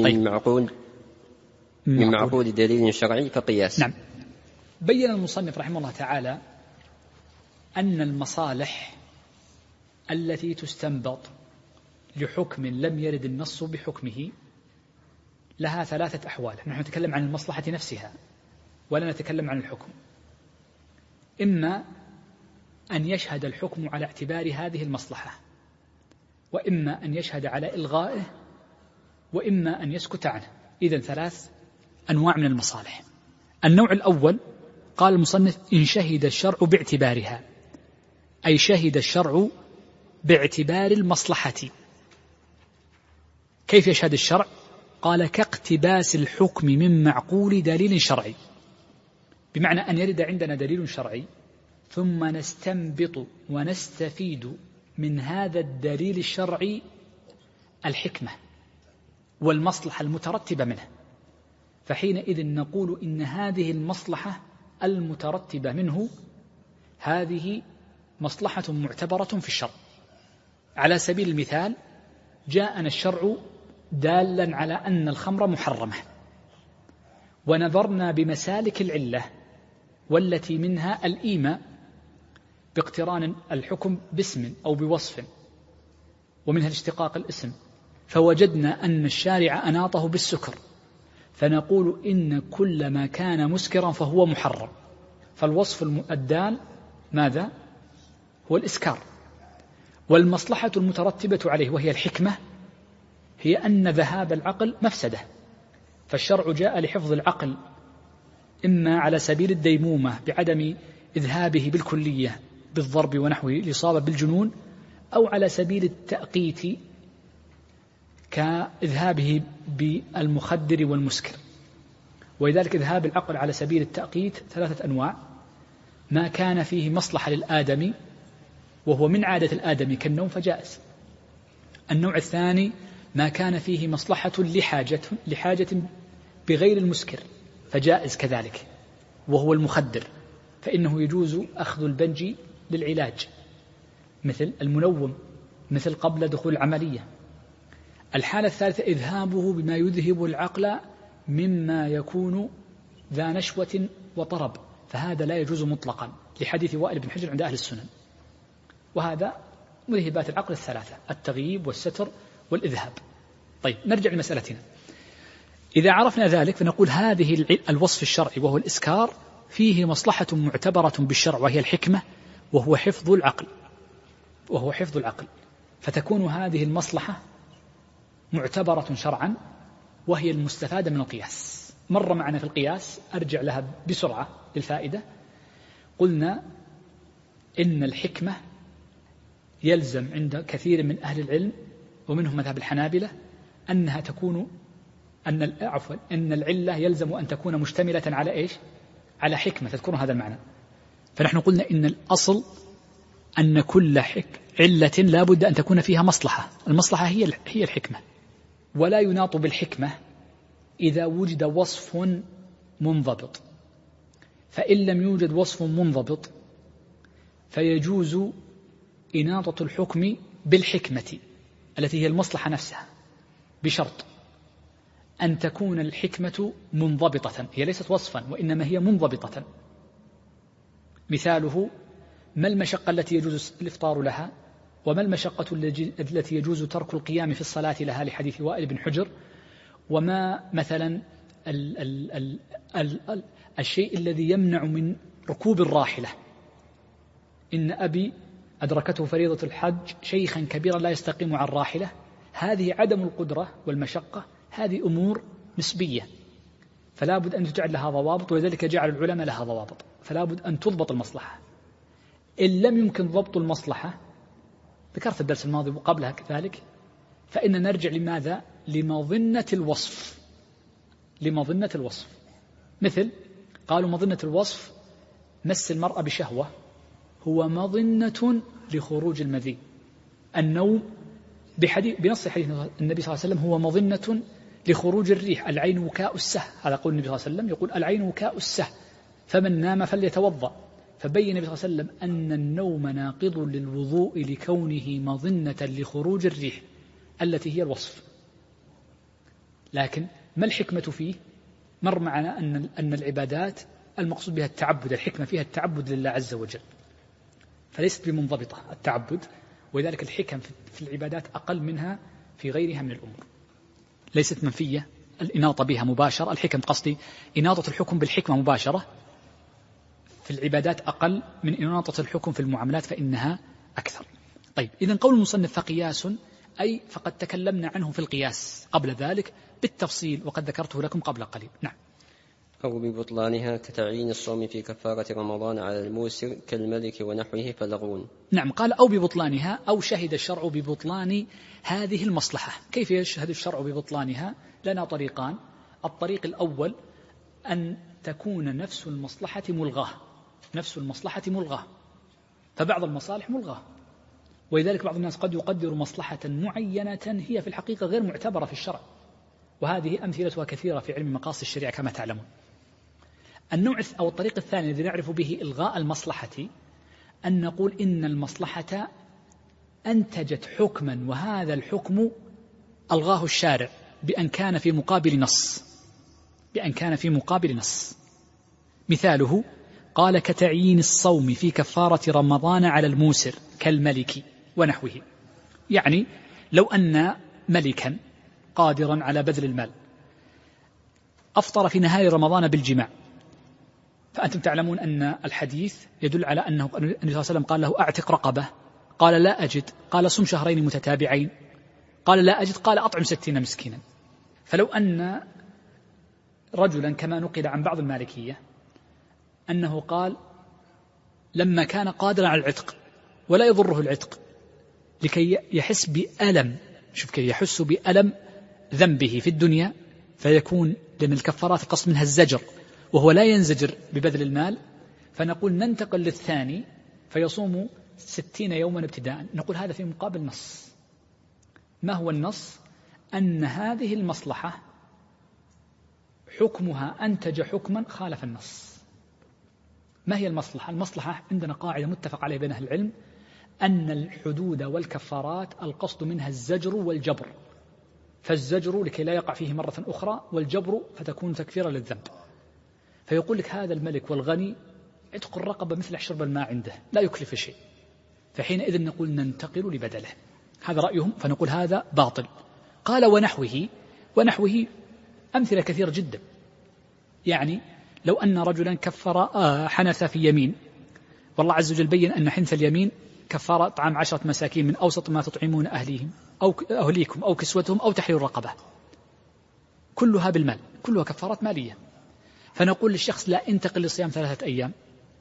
A: من معقول دليل شرعي فقياس.
B: نعم. بين المصنف رحمه الله تعالى أن المصالح التي تستنبط لحكم لم يرد النص بحكمه لها ثلاثة أحوال. نحن نتكلم عن المصلحة نفسها ولا نتكلم عن الحكم. إما أن يشهد الحكم على اعتبار هذه المصلحة، وإما أن يشهد على إلغائه، وإما أن يسكت عنه. إذن 3 أنواع من المصالح. النوع الأول قال المصنف: إن شهد الشرع باعتبارها، أي شهد الشرع باعتبار المصلحة. كيف يشهد الشرع؟ قال كاقتباس الحكم من معقول دليل شرعي، بمعنى أن يرد عندنا دليل شرعي ثم نستنبط ونستفيد من هذا الدليل الشرعي الحكمة والمصلحة المترتبة منه، فحينئذ نقول إن هذه المصلحة المترتبة منه هذه مصلحة معتبرة في الشرع. على سبيل المثال جاءنا الشرع دالا على أن الخمر محرمة، ونظرنا بمسالك العلة والتي منها الإيماء باقتران الحكم باسم أو بوصف، ومنها الاشتقاق الاسم، فوجدنا أن الشارع أناطه بالسكر، فنقول إن كل ما كان مسكرا فهو محرم، فالوصف الدال ماذا؟ هو الإسكار. والمصلحة المترتبة عليه وهي الحكمة هي أن ذهاب العقل مفسدة، فالشرع جاء لحفظ العقل إما على سبيل الديمومة بعدم إذهابه بالكلية بالضرب ونحوه الإصابة بالجنون، أو على سبيل التأقيت كإذهابه بالمخدر والمسكر. ولذلك إذهاب العقل على سبيل التأقيت 3 أنواع: ما كان فيه مصلحة للآدمي وهو من عادة الآدمي كالنوم فجائز. النوع الثاني ما كان فيه مصلحة لحاجة بغير المسكر فجائز كذلك، وهو المخدر، فإنه يجوز أخذ البنج للعلاج مثل المنوم، مثل قبل دخول العملية. الحالة الثالثة إذهابه بما يذهب العقل مما يكون ذا نشوة وطرب، فهذا لا يجوز مطلقا لحديث وائل بن حجر عند أهل السنن. وهذا مذهبات العقل 3: التغييب والستر والإذهاب. طيب نرجع لمسألتنا. إذا عرفنا ذلك فنقول هذه الوصف الشرعي وهو الإسكار فيه مصلحة معتبرة بالشرع وهي الحكمة وهو حفظ العقل، فتكون هذه المصلحة معتبرة شرعا وهي المستفادة من القياس. مر معنا في القياس، أرجع لها بسرعة للفائدة. قلنا إن الحكمة يلزم عند كثير من أهل العلم ومنهم مذهب الحنابلة أنها تكون أن العلة يلزم أن تكون مشتملة على إيش؟ على حكمة تذكر هذا المعنى. فنحن قلنا إن الأصل أن كل علة لا بد أن تكون فيها مصلحة، المصلحة هي الحكمة، ولا يناط بالحكمة إذا وجد وصف منضبط. فإن لم يوجد وصف منضبط فيجوز إناطة الحكم بالحكمة التي هي المصلحة نفسها، بشرط أن تكون الحكمة منضبطة، هي ليست وصفا وإنما هي منضبطة. مثاله: ما المشقة التي يجوز الإفطار لها، وما المشقة التي يجوز ترك القيام في الصلاة لها لحديث وائل بن حجر، وما مثلا الشيء الذي يمنع من ركوب الراحلة. إن أبي أدركته فريضة الحج شيخا كبيرا لا يستقيم على الراحلة. هذه عدم القدرة والمشقة هذه أمور نسبية، فلا بد أن تجعل لها ضوابط، ولذلك جعل العلماء لها ضوابط، فلا بد أن تضبط المصلحة. إن لم يمكن ضبط المصلحة، ذكرت الدرس الماضي وقبلها كذلك، فإن نرجع لماذا؟ لمظنة الوصف. مثل قالوا مظنة الوصف مس المرأة بشهوة هو مظنة لخروج المذي. النوم بنص حديث النبي صلى الله عليه وسلم هو مظنة لخروج الريح. العين وكاء السه، هذا قول النبي صلى الله عليه وسلم، يقول العين وكاء السه فمن نام فليتوضأ. فبين النبي صلى الله عليه وسلم أن النوم ناقض للوضوء لكونه مظنة لخروج الريح التي هي الوصف. لكن ما الحكمة فيه؟ مر معنا أن العبادات المقصود بها التعبد، الحكمة فيها التعبد لله عز وجل، فليست بمنضبطة التعبد، ولذلك الحكم في العبادات أقل منها في غيرها من الأمور، ليست منفية الإناطة بها مباشرة. الحكم قصدي إناطة الحكم بالحكمة مباشرة في العبادات أقل من إناطة الحكم في المعاملات، فإنها أكثر. طيب، إذن قول المصنف فقياس، أي فقد تكلمنا عنه في القياس قبل ذلك بالتفصيل وقد ذكرته لكم قبل قليل. نعم.
A: أو ببطلانها كتعيين الصوم في كفارة رمضان على الموسر كالملك ونحوه فلغون.
B: نعم، قال أو ببطلانها، أو شهد الشرع ببطلان هذه المصلحة. كيف يشهد الشرع ببطلانها؟ لنا طريقان. الطريق الأول أن تكون نفس المصلحة ملغاة، نفس المصلحة ملغاة، فبعض المصالح ملغاة، ولذلك بعض الناس قد يقدر مصلحة معينة هي في الحقيقة غير معتبرة في الشرع، وهذه أمثلتها كثيرة في علم مقاصد الشريعة كما تعلمون. النوع أو الطريق الثاني الذي نعرف به إلغاء المصلحة أن نقول إن المصلحة أنتجت حكما، وهذا الحكم ألغاه الشارع بأن كان في مقابل نص، بأن كان في مقابل نص. مثاله قال كتعيين الصوم في كفارة رمضان على الموسر كالملك ونحوه. يعني لو أن ملكا قادرا على بذل المال أفطر في نهار رمضان بالجماع، فأنتم تعلمون أن الحديث يدل على أنه النبي صلى الله عليه وسلم قال له أعتق رقبة، قال لا أجد، قال صم شهرين متتابعين، قال لا أجد، قال أطعم 60 مسكينا. فلو أن رجلا كما نقل عن بعض المالكية أنه قال لما كان قادرا على العتق ولا يضره العتق لكي يحس بألم، شوف كيف يحس بألم ذنبه في الدنيا، فيكون لأن الكفارات قصد منها الزجر وهو لا ينزجر ببذل المال، فنقول ننتقل للثاني فيصوم 60 يوما ابتداء. نقول هذا في مقابل نص. ما هو النص؟ أن هذه المصلحة حكمها أنتج حكما خالف النص. ما هي المصلحة؟ المصلحة عندنا قاعدة متفق عليها بين أهل العلم أن الحدود والكفارات القصد منها الزجر والجبر، فالزجر لكي لا يقع فيه مرة أخرى، والجبر فتكون تكفيرا للذنب. فيقول لك هذا الملك والغني عتق الرقبة مثل شرب الماء عنده لا يكلف شيء، فحينئذ نقول ننتقل لبدله. هذا رأيهم، فنقول هذا باطل. قال ونحوه أمثلة كثيرة جدا. يعني لو أن رجلا كفر حنث في يمين، والله عز وجل بين أن حنث اليمين كفارة طعام 10 مساكين من أوسط ما تطعمون أهليهم أو أهليكم أو كسوتهم أو تحرير رقبة، كلها بالمال، كلها كفارات مالية. فنقول للشخص لا، انتقل لصيام 3 أيام،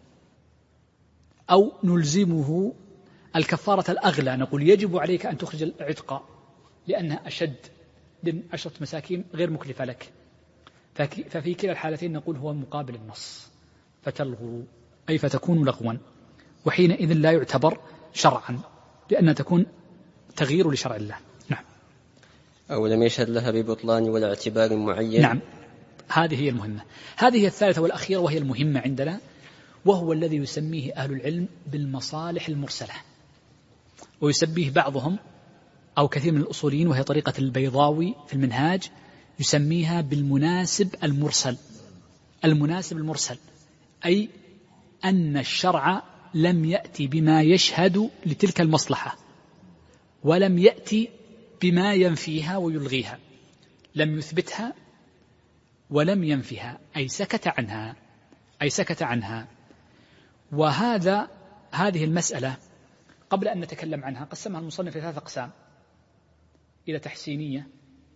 B: أو نلزمه الكفارة الأغلى، نقول يجب عليك أن تخرج العتق لأنها أشد، لأن 10 مساكين غير مكلفة لك. ففي كلا الحالتين نقول هو مقابل النص، فتلغو أي فتكون لغوا، وحينئذ لا يعتبر شرعا لأنها تكون تغيير لشرع الله. نعم.
A: أو لم يشهد لها ببطلان ولا اعتبار معين.
B: نعم، هذه هي المهمة. هذه هي الثالثة والأخيرة وهي المهمة عندنا، وهو الذي يسميه أهل العلم بالمصالح المرسلة، ويسميه بعضهم أو كثير من الأصوليين، وهي طريقة البيضاوي في المنهاج، يسميها بالمناسب المرسل. المناسب المرسل أي أن الشرع لم يأتي بما يشهد لتلك المصلحة، ولم يأتي بما ينفيها ويلغيها، لم يثبتها ولم ينفها، أي سكت عنها. هذه المسألة قبل أن نتكلم عنها قسمها المصنف في 3 أقسام: إلى تحسينية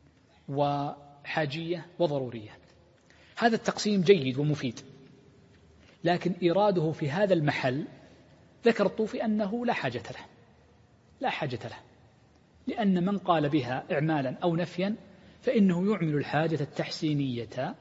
B: وحاجية وضرورية. هذا التقسيم جيد ومفيد، لكن إراده في هذا المحل ذكر الطوفي أنه لا حاجة له، لأن من قال بها إعمالا أو نفيا فإنه يعمل الحاجة التحسينية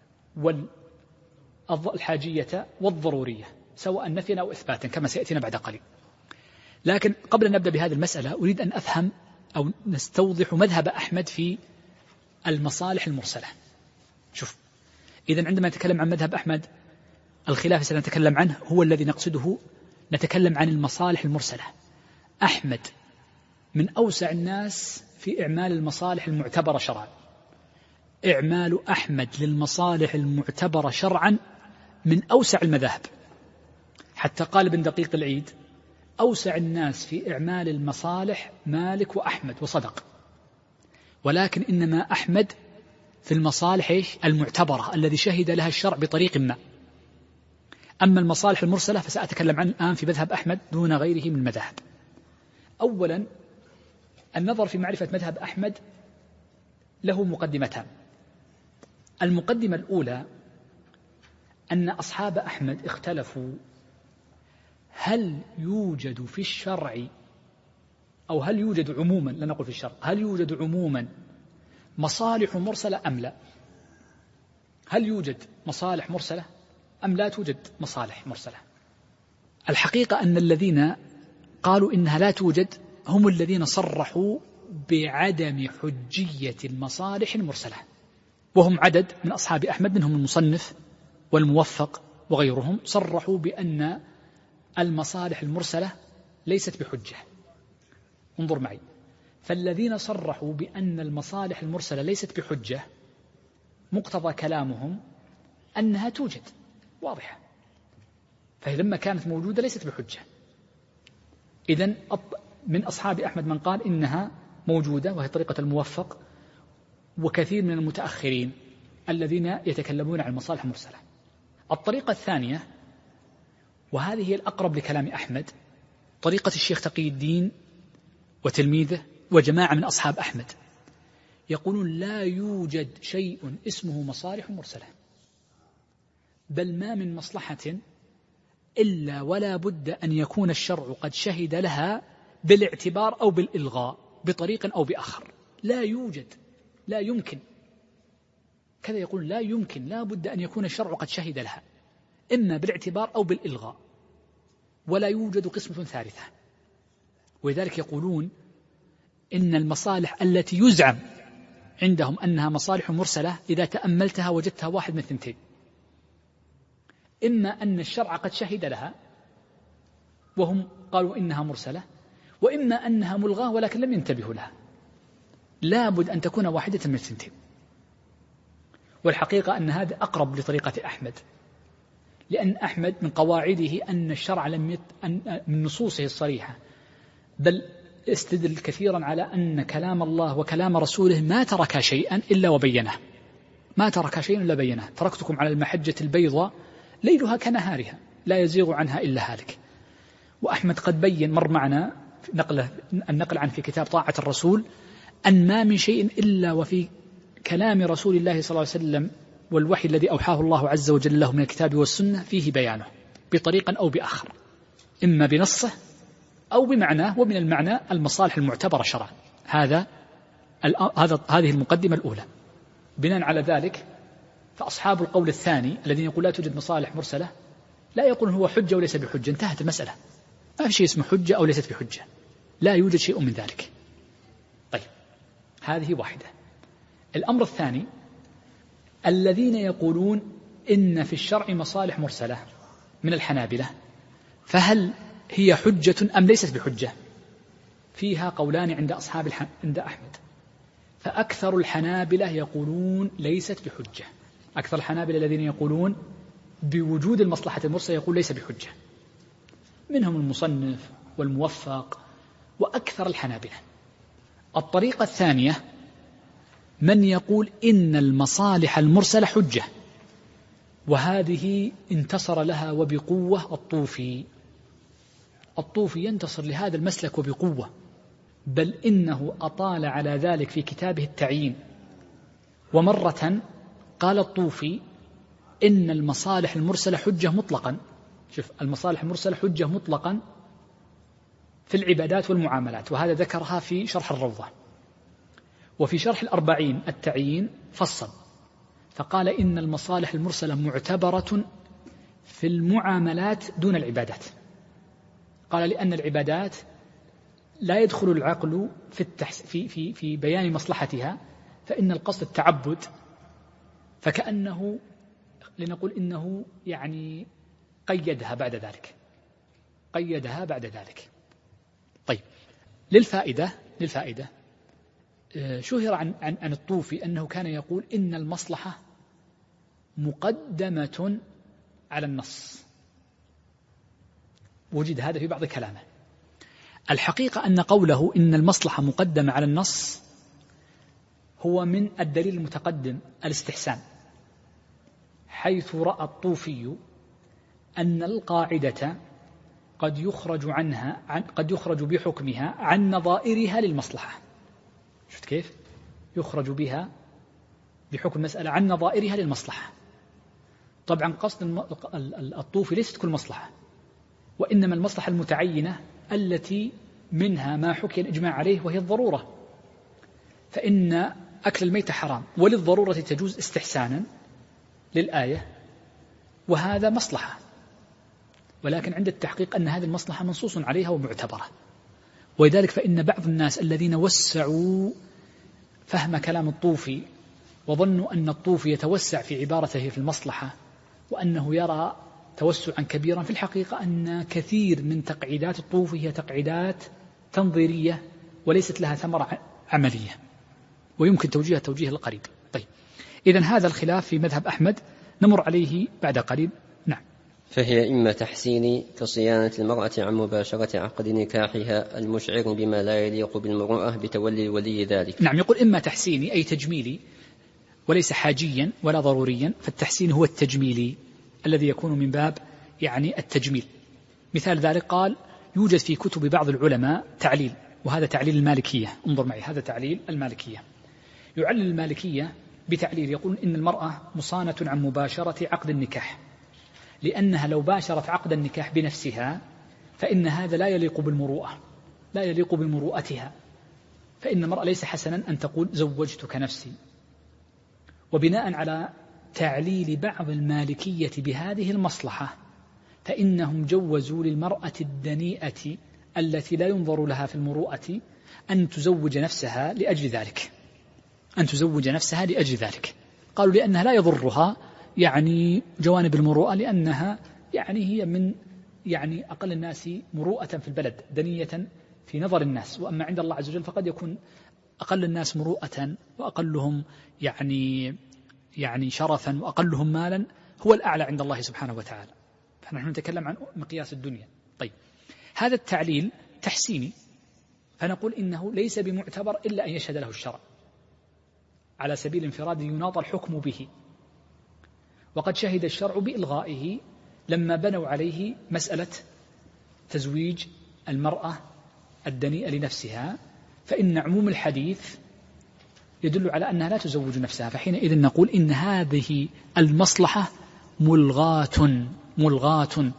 B: والحاجية والضرورية سواء نفيا أو إثباتا كما سيأتينا بعد قليل. لكن قبل أن نبدأ بهذه المسألة أريد أن أفهم أو نستوضح مذهب أحمد في المصالح المرسلة. شوف، إذن عندما نتكلم عن مذهب أحمد الخلاف سنتكلم عنه هو الذي نقصده، نتكلم عن المصالح المرسلة. أحمد من أوسع الناس في إعمال المصالح المعتبرة شرعا. إعمال أحمد للمصالح المعتبرة شرعا من أوسع المذاهب، حتى قال ابن دقيق العيد أوسع الناس في إعمال المصالح مالك وأحمد، وصدق، ولكن إنما أحمد في المصالح المعتبرة الذي شهد لها الشرع بطريق ما. أما المصالح المرسلة فسأتكلم عنها الآن في مذهب أحمد دون غيره من المذاهب. أولا النظر في معرفة مذهب أحمد له مقدمتان. المقدمة الأولى أن أصحاب أحمد اختلفوا هل يوجد في الشرع، أو هل يوجد عموما، لا نقول في الشرع، هل يوجد عموما مصالح مرسلة أم لا؟ هل يوجد مصالح مرسلة أم لا توجد مصالح مرسلة؟ الحقيقة أن الذين قالوا إنها لا توجد هم الذين صرحوا بعدم حجية المصالح المرسلة، وهم عدد من أصحاب أحمد، منهم المصنف والموفق وغيرهم، صرحوا بأن المصالح المرسلة ليست بحجة. انظر معي، فالذين صرحوا بأن المصالح المرسلة ليست بحجة مقتضى كلامهم أنها توجد واضحة، فلما كانت موجودة ليست بحجة. إذن من أصحاب أحمد من قال إنها موجودة، وهي طريقة الموفق وكثير من المتأخرين الذين يتكلمون عن المصالح المرسلة. الطريقة الثانية، وهذه هي الأقرب لكلام أحمد، طريقة الشيخ تقي الدين وتلميذه وجماعة من أصحاب أحمد، يقولون لا يوجد شيء اسمه مصالح مرسلة، بل ما من مصلحة إلا ولا بد أن يكون الشرع قد شهد لها بالاعتبار أو بالإلغاء بطريق أو بآخر. لا يوجد، لا يمكن، كذا يقول لا يمكن، لا بد أن يكون الشرع قد شهد لها إما بالاعتبار أو بالإلغاء، ولا يوجد قسمة ثالثة. ولذلك يقولون إن المصالح التي يزعم عندهم أنها مصالح مرسلة إذا تأملتها وجدتها واحد من ثنتين: إما أن الشرع قد شهد لها وهم قالوا إنها مرسلة، وإما أنها ملغاة ولكن لم ينتبهوا لها. لا بد أن تكون واحدة من الثنتين. والحقيقة أن هذا أقرب لطريقة أحمد، لأن أحمد من قواعده أن الشرع من نصوصه الصريحة، بل استدل كثيرا على أن كلام الله وكلام رسوله ما ترك شيئا إلا وبينه، ما ترك شيئا إلا بينه. تركتكم على المحجة البيضاء ليلها كنهارها لا يزيغ عنها إلا هالك. وأحمد قد بين، مر معنا النقل عن في كتاب طاعة الرسول، أن ما من شيء إلا وفي كلام رسول الله صلى الله عليه وسلم والوحي الذي أوحاه الله عز وجل له من الكتاب والسنة فيه بيانه بطريق أو بآخر، إما بنصه أو بمعناه، ومن المعنى المصالح المعتبرة شرعا. هذه المقدمة الأولى. بناء على ذلك فأصحاب القول الثاني الذين يقول لا توجد مصالح مرسلة لا يقولون هو حجة وليس بحجة، انتهت المسألة، ما في شيء اسمه حجة أو ليست بحجة، لا يوجد شيء من ذلك. طيب، هذه واحدة. الأمر الثاني، الذين يقولون إن في الشرع مصالح مرسلة من الحنابلة، فهل هي حجة أم ليست بحجة؟ فيها قولان عند عند أحمد. فأكثر الحنابلة يقولون ليست بحجة. أكثر الحنابلة الذين يقولون بوجود المصلحة المرسلة يقول ليس بحجة، منهم المصنف والموفق وأكثر الحنابلة. الطريقة الثانية من يقول إن المصالح المرسلة حجة، وهذه انتصر لها وبقوة الطوفي ينتصر لهذا المسلك وبقوة، بل إنه أطال على ذلك في كتابه التعيين. ومرة قال الطوفي إن المصالح المرسلة حجة مطلقا. شوف، المصالح المرسلة حجة مطلقا في العبادات والمعاملات، وهذا ذكرها في شرح الروضة. وفي شرح الأربعين التعيين فصل فقال إن المصالح المرسلة معتبرة في المعاملات دون العبادات. قال لأن العبادات لا يدخل العقل في بيان مصلحتها، فإن القصد التعبد، فكأنه لنقول إنه يعني قيدها بعد ذلك. طيب، للفائدة شهر عن الطوفي أنه كان يقول إن المصلحة مقدمة على النص، وجد هذا في بعض كلامه. الحقيقة أن قوله إن المصلحة مقدمة على النص هو من الدليل المتقدم الاستحسان، حيث رأى الطوفي أن القاعدة قد يخرج بحكمها عن نظائرها للمصلحة. شفت كيف؟ يخرج بها بحكم المسألة عن نظائرها للمصلحة. طبعا قصد الطوفي ليست كل مصلحة، وإنما المصلحة المتعينة التي منها ما حكي الإجماع عليه وهي الضرورة، فإن أكل الميت حرام وللضرورة تجوز استحسانا للآية، وهذا مصلحة، ولكن عند التحقيق أن هذه المصلحة منصوص عليها ومعتبرة. ولذلك فإن بعض الناس الذين وسعوا فهم كلام الطوفي وظنوا أن الطوفي يتوسع في عبارته في المصلحة وأنه يرى توسعا كبيرا، في الحقيقة أن كثير من تقعيدات الطوفي هي تقعيدات تنظيرية وليست لها ثمرة عملية، ويمكن توجيهها توجيه القريب. طيب، إذن هذا الخلاف في مذهب أحمد نمر عليه بعد قليل. نعم.
A: فهي إما تحسين كصيانة المرأة عن مباشرة عقد نكاحها المشعر بما لا يليق بالمرأة بتولي الولي ذلك.
B: نعم، يقول إما تحسيني أي تجميلي وليس حاجيا ولا ضروريا، فالتحسين هو التجميلي الذي يكون من باب يعني التجميل. مثال ذلك قال يوجد في كتب بعض العلماء تعليل، وهذا تعليل المالكية، انظر معي، هذا تعليل المالكية. يعلل المالكية بتعليل يقول إن المرأة مصانة عن مباشرة عقد النكاح، لأنها لو باشرت عقد النكاح بنفسها فإن هذا لا يليق بالمروءة، لا يليق بمروءتها، فإن المرأة ليس حسنا أن تقول زوجتك نفسي. وبناء على تعليل بعض المالكية بهذه المصلحة فإنهم جوزوا للمرأة الدنيئة التي لا ينظر لها في المروءة أن تزوج نفسها لأجل ذلك، أن تزوج نفسها لأجل ذلك. قالوا لأنها لا يضرها يعني جوانب المروءة، لأنها يعني هي من يعني أقل الناس مروءة في البلد، دنية في نظر الناس، وأما عند الله عز وجل فقد يكون أقل الناس مروءة وأقلهم يعني شرفا وأقلهم مالا هو الأعلى عند الله سبحانه وتعالى، فنحن نتكلم عن مقياس الدنيا. طيب، هذا التعليل تحسيني، فنقول إنه ليس بمعتبر إلا أن يشهد له الشرع على سبيل انفراد يناط الحكم به، وقد شهد الشرع بإلغائه لما بنوا عليه مسألة تزويج المرأة الدنيئة لنفسها، فإن عموم الحديث يدل على أنها لا تزوج نفسها، فحينئذ نقول إن هذه المصلحة ملغاة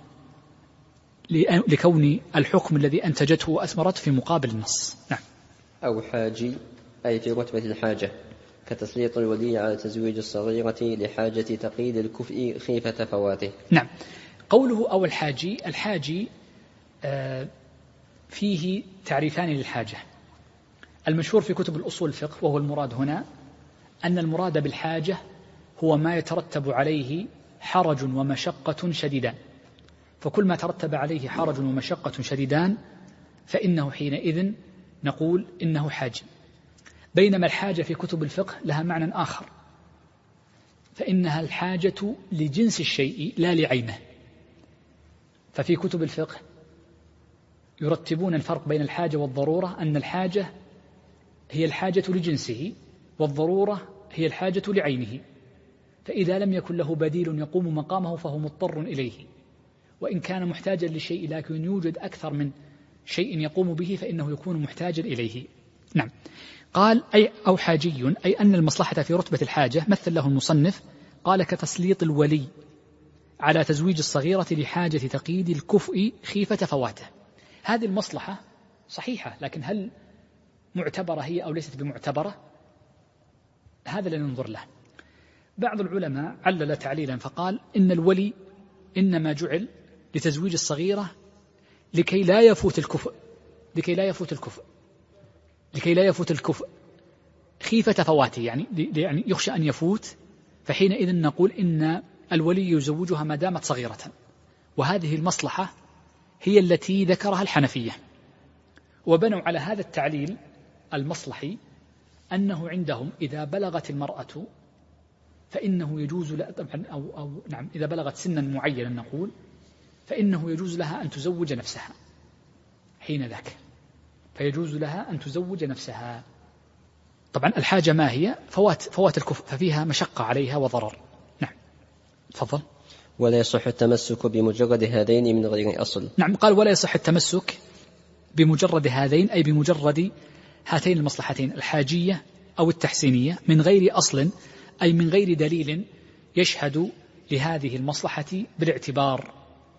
B: لكون الحكم الذي أنتجته وأثمرت في مقابل النص. نعم.
A: أو حاجي أي في رتبة الحاجة، كتسليط الولي على تزويج الصغيرة لحاجة تقييد الكفء خيفة فواته.
B: نعم. قوله أو الحاجي فيه تعريفان للحاجة. المشهور في كتب الأصول الفقه وهو المراد هنا أن المراد بالحاجة هو ما يترتب عليه حرج ومشقة شديدان، فكل ما ترتب عليه حرج ومشقة شديدان فإنه حينئذ نقول إنه حاجي. بينما الحاجة في كتب الفقه لها معنى آخر، فإنها الحاجة لجنس الشيء لا لعينه. ففي كتب الفقه يرتبون الفرق بين الحاجة والضرورة، أن الحاجة هي الحاجة لجنسه والضرورة هي الحاجة لعينه، فإذا لم يكن له بديل يقوم مقامه فهو مضطر إليه، وإن كان محتاجا لشيء لكن يوجد أكثر من شيء يقوم به فإنه يكون محتاجا إليه. نعم. قال أي أو حاجي أي أن المصلحة في رتبة الحاجة مثل له المصنف، قال كتسليط الولي على تزويج الصغيرة لحاجة تقييد الكفء خيفة فواته. هذه المصلحة صحيحة، لكن هل معتبرة هي أو ليست بمعتبرة؟ هذا لننظر له. بعض العلماء علل تعليلا فقال إن الولي إنما جعل لتزويج الصغيرة لكي لا يفوت الكفء خيفة فواته، يعني يخشى أن يفوت، فحينئذ نقول إن الولي يزوجها ما دامت صغيرة، وهذه المصلحة هي التي ذكرها الحنفية، وبنوا على هذا التعليل المصلحي أنه عندهم إذا بلغت المرأة فإنه يجوز لها طبعا نعم إذا بلغت سنا معينا نقول فإنه يجوز لها أن تزوج نفسها حين ذاك، فيجوز لها أن تزوج نفسها. طبعا الحاجة ما هي؟ فوات الكفء، ففيها مشقة عليها وضرر. نعم. تفضل.
A: ولا يصح التمسك بمجرد هذين من غير أصل.
B: نعم. قال ولا يصح التمسك بمجرد هذين أي بمجرد هاتين المصلحتين الحاجية أو التحسينية من غير أصل، أي من غير دليل يشهد لهذه المصلحة بالاعتبار.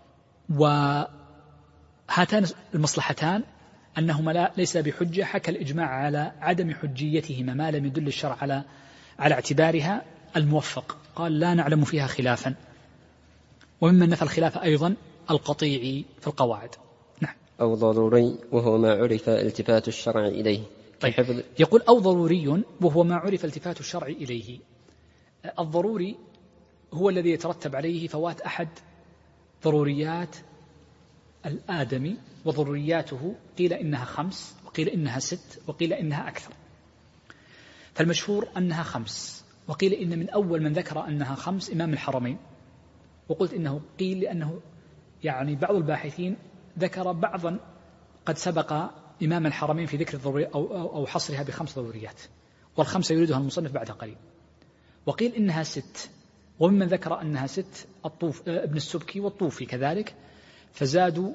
B: وهاتان المصلحتان أنهما ليس بحجة، حكى الإجماع على عدم حجيتهما ما لم يدل الشرع على اعتبارها الموفق، قال لا نعلم فيها خلافا. وممن نفى الخلاف أيضا القطيعي في القواعد. نعم.
A: أو ضروري وهو ما عرف التفات الشرع إليه.
B: طيب. يقول أو ضروري وهو ما عرف التفات الشرع إليه. الضروري هو الذي يترتب عليه فوات أحد ضروريات الآدمي، وضرورياته قيل إنها 5 وقيل إنها 6 وقيل إنها أكثر. فالمشهور أنها 5، وقيل إن من أول من ذكر أنها 5 إمام الحرمين، وقلت إنه قيل لأنه يعني بعض الباحثين ذكر بعضا قد سبق إمام الحرمين في ذكر الضروريات أو حصرها ب5 ضروريات، والخمسة يريدها المصنف بعد قليل. وقيل إنها 6، وممن ذكر أنها 6 ابن السبكي والطوفي كذلك، فزادوا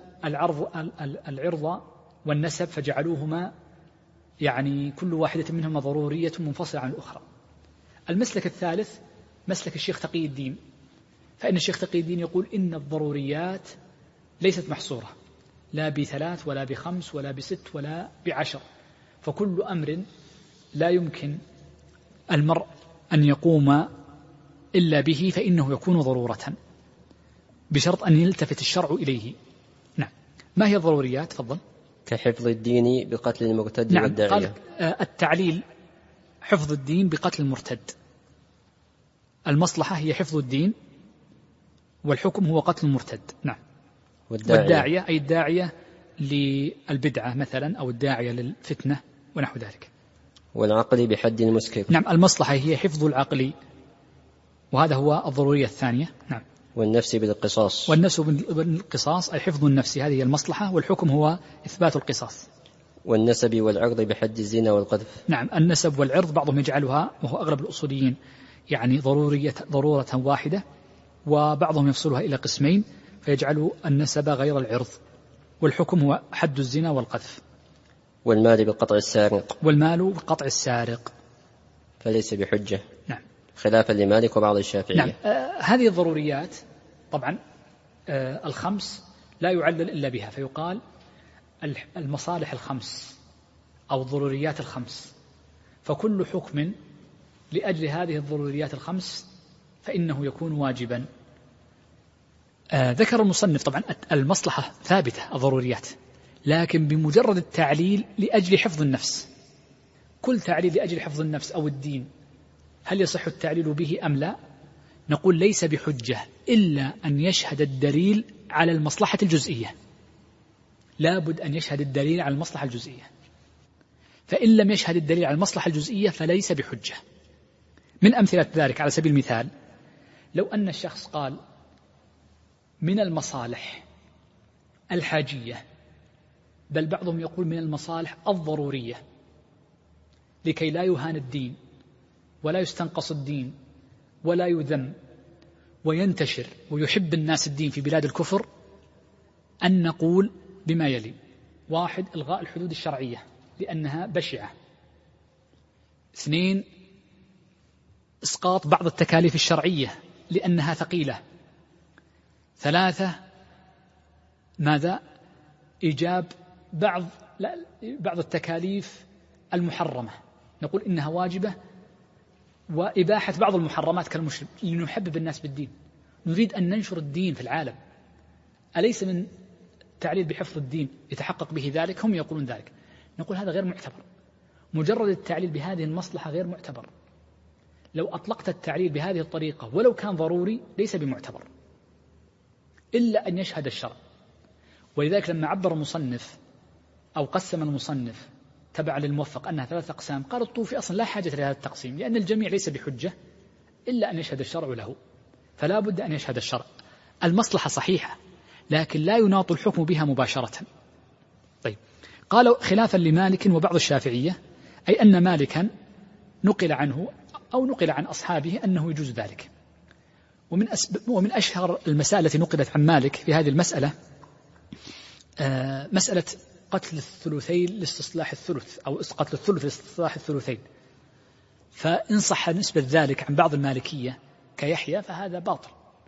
B: العرض والنسب فجعلوهما يعني كل واحدة منهما ضرورية منفصلة عن الأخرى. المسلك الثالث مسلك الشيخ تقي الدين، فإن الشيخ تقي الدين يقول إن الضروريات ليست محصورة لا ب3 ولا ب5 ولا ب6 ولا ب10، فكل أمر لا يمكن المرء أن يقوم إلا به فإنه يكون ضرورة بشرط أن يلتفت الشرع إليه. نعم. ما هي الضروريات؟ تفضل.
A: كحفظ الدين بقتل المرتد.
B: نعم.
A: والداعية.
B: التعليل حفظ الدين بقتل المرتد، المصلحة هي حفظ الدين، والحكم هو قتل المرتد. نعم. والداعية أي الداعية للبدعة مثلا، أو الداعية للفتنة ونحو ذلك.
A: والعقل بحد المسكر.
B: نعم. المصلحة هي حفظ العقل، وهذا هو الضرورية الثانية. نعم.
A: والنفس بالقصاص.
B: والنفس بالقصاص أي حفظ النفس، هذه هي المصلحة، والحكم هو إثبات القصاص.
A: والنسب والعرض بحد الزنا والقذف.
B: نعم. النسب والعرض بعضهم يجعلها، وهو أغلب الأصوليين يعني ضرورة واحدة، وبعضهم يفصلها إلى قسمين فيجعلوا النسب غير العرض، والحكم هو حد الزنا والقذف.
A: والمال بقطع السارق.
B: والمال بقطع السارق
A: فليس بحجة.
B: نعم.
A: خلافا لمالك وبعض الشافعية.
B: نعم. هذه الضروريات طبعا 5 لا يعلل إلا بها، فيقال المصالح 5 أو الضروريات 5، فكل حكم لأجل هذه الضروريات 5 فإنه يكون واجبا. ذكر المصنف طبعا المصلحة ثابتة الضروريات، لكن بمجرد التعليل لأجل حفظ النفس، كل تعليل لأجل حفظ النفس أو الدين هل يصح التعليل به أم لا؟ نقول ليس بحجة إلا أن يشهد الدليل على المصلحة الجزئية، لا بد أن يشهد الدليل على المصلحة الجزئية، فإن لم يشهد الدليل على المصلحة الجزئية فليس بحجة. من أمثلة ذلك على سبيل المثال، لو أن الشخص قال من المصالح الحاجية، بل بعضهم يقول من المصالح الضرورية، لكي لا يهان الدين ولا يستنقص الدين ولا يذم وينتشر ويحب الناس الدين في بلاد الكفر، أن نقول بما يلي: 1 إلغاء الحدود الشرعية لأنها بشعة، 2 إسقاط بعض التكاليف الشرعية لأنها ثقيلة، 3 ماذا؟ إيجاب بعض التكاليف المحرمة، نقول إنها واجبة، وإباحة بعض المحرمات كالمشرب، لنحبب الناس بالدين، نريد أن ننشر الدين في العالم. أليس من تعليل بحفظ الدين يتحقق به ذلك؟ هم يقولون ذلك، نقول هذا غير معتبر، مجرد التعليل بهذه المصلحة غير معتبر. لو أطلقت التعليل بهذه الطريقة ولو كان ضروري ليس بمعتبر إلا أن يشهد الشرع. ولذلك لما عبر المصنف أو قسم المصنف تبع للموفق أنها 3 أقسام، قال الطوفي أصلا لا حاجة لهذا التقسيم، لأن الجميع ليس بحجة إلا أن يشهد الشرع له، فلا بد أن يشهد الشرع. المصلحة صحيحة لكن لا يناط الحكم بها مباشرة. طيب، قالوا خلافا لمالك وبعض الشافعية، أي أن مالكا نقل عنه أو نقل عن أصحابه أنه يجوز ذلك. ومن أشهر المسائل التي نقلت عن مالك في هذه المسألة مسألة قتل الثلثين لاستصلاح الثلث، أو قتل الثلث لاستصلاح الثلثين، فإن صح نسبة ذلك عن بعض المالكية كيحيى فهذا باطل،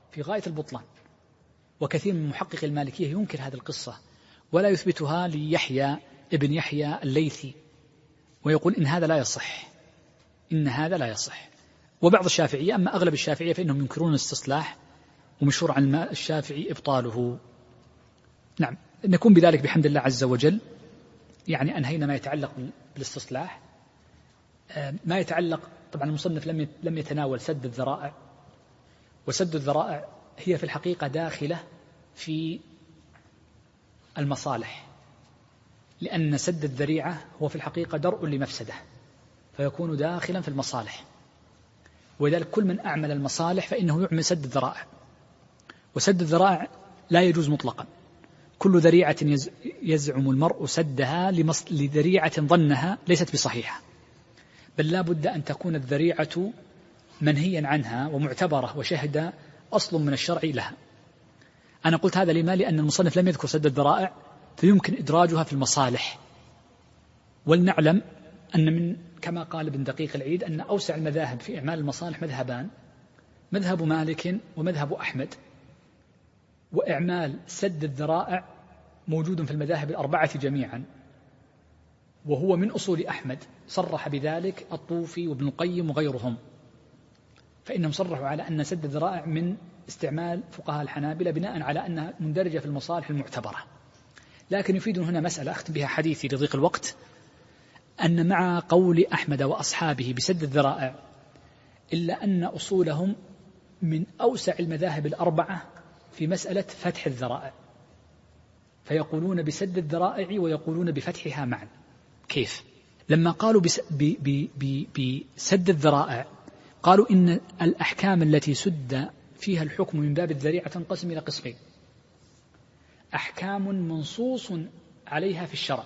B: في غاية البطلان، وكثير من محقق المالكية ينكر هذه القصة ولا يثبتها ليحيى ابن يحيى الليثي، ويقول إن هذا لا يصح، إن هذا لا يصح. وبعض الشافعية، أما أغلب الشافعية فإنهم ينكرون الاستصلاح، ومشهور عن الشافعي إبطاله. نعم، نكون بذلك بحمد الله عز وجل يعني أنهينا ما يتعلق بالاستصلاح. ما يتعلق، طبعا المصنف لم يتناول سد الذرائع، وسد الذرائع هي في الحقيقة داخلة في المصالح، لأن سد الذريعة هو في الحقيقة درء لمفسدة، فيكون داخلا في المصالح، ولذلك كل من أعمل المصالح فإنه يعمل سد الذرائع. وسد الذرائع لا يجوز مطلقا، كل ذريعة يزعم المرء سدها لذريعة ظنها ليست بصحيحة، بل لا بد أن تكون الذريعة منهيا عنها ومعتبرة وشهد أصل من الشرع لها. أنا قلت هذا لما؟ لأن المصنف لم يذكر سد الذرائع فيمكن إدراجها في المصالح. ولنعلم أن من كما قال ابن دقيق العيد أن أوسع المذاهب في إعمال المصالح مذهبان، مذهب مالك ومذهب أحمد، وإعمال سد الذرائع موجود في المذاهب الأربعة جميعا، وهو من أصول أحمد، صرح بذلك الطوفي وابن القيم وغيرهم، فإنهم صرحوا على أن سد الذرائع من استعمال فقهاء الحنابلة بناء على أنها مندرجة في المصالح المعتبرة. لكن يفيدنا هنا مسألة أختم بها حديثي لضيق الوقت، أن مع قول أحمد وأصحابه بسد الذرائع إلا أن أصولهم من أوسع المذاهب الأربعة في مسألة فتح الذرائع، فيقولون بسد الذرائع ويقولون بفتحها معا. كيف؟ لما قالوا بسد الذرائع قالوا إن الأحكام التي سد فيها الحكم من باب الذريعة تنقسم إلى قسمين: أحكام منصوص عليها في الشرع،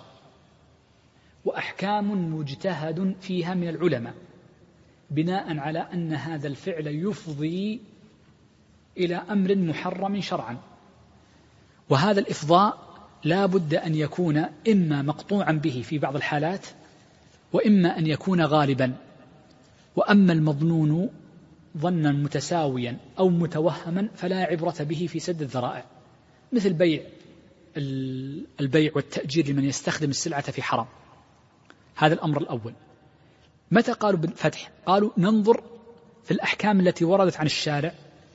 B: وأحكام مجتهد فيها من العلماء بناء على أن هذا الفعل يفضي إلى أمر محرم شرعا، وهذا الإفضاء لا بد أن يكون إما مقطوعا به في بعض الحالات، وإما أن يكون غالبا. وأما المظنون ظنا متساويا أو متوهما فلا عبرة به في سد الذرائع، مثل البيع والتأجير لمن يستخدم السلعة في حرام. هذا الأمر الأول. متى قالوا بالفتح؟ قالوا ننظر في الأحكام التي وردت عن الشارع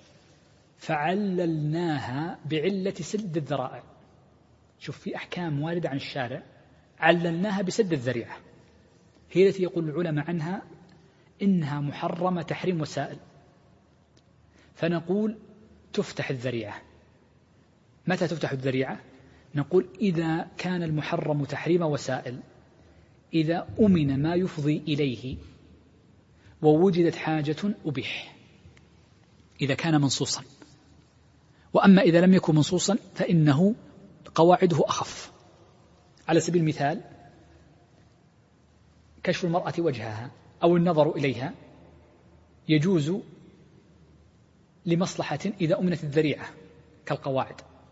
B: فعللناها بعلة سد الذرائع. شوف، في أحكام واردة عن الشارع عللناها بسد الذريعة، هي التي يقول العلماء عنها إنها محرمة تحريم وسائل، فنقول تفتح الذريعة. متى تفتح الذريعة؟ نقول إذا كان المحرم تحريم وسائل، إذا أمن ما يفضي إليه ووجدت حاجة أبيح، إذا كان منصوصا. وأما إذا لم يكن منصوصا فإنه قواعده أخف. على سبيل المثال كشف المرأة وجهها أو النظر إليها يجوز لمصلحة إذا أمنت الذريعة كالقواعد،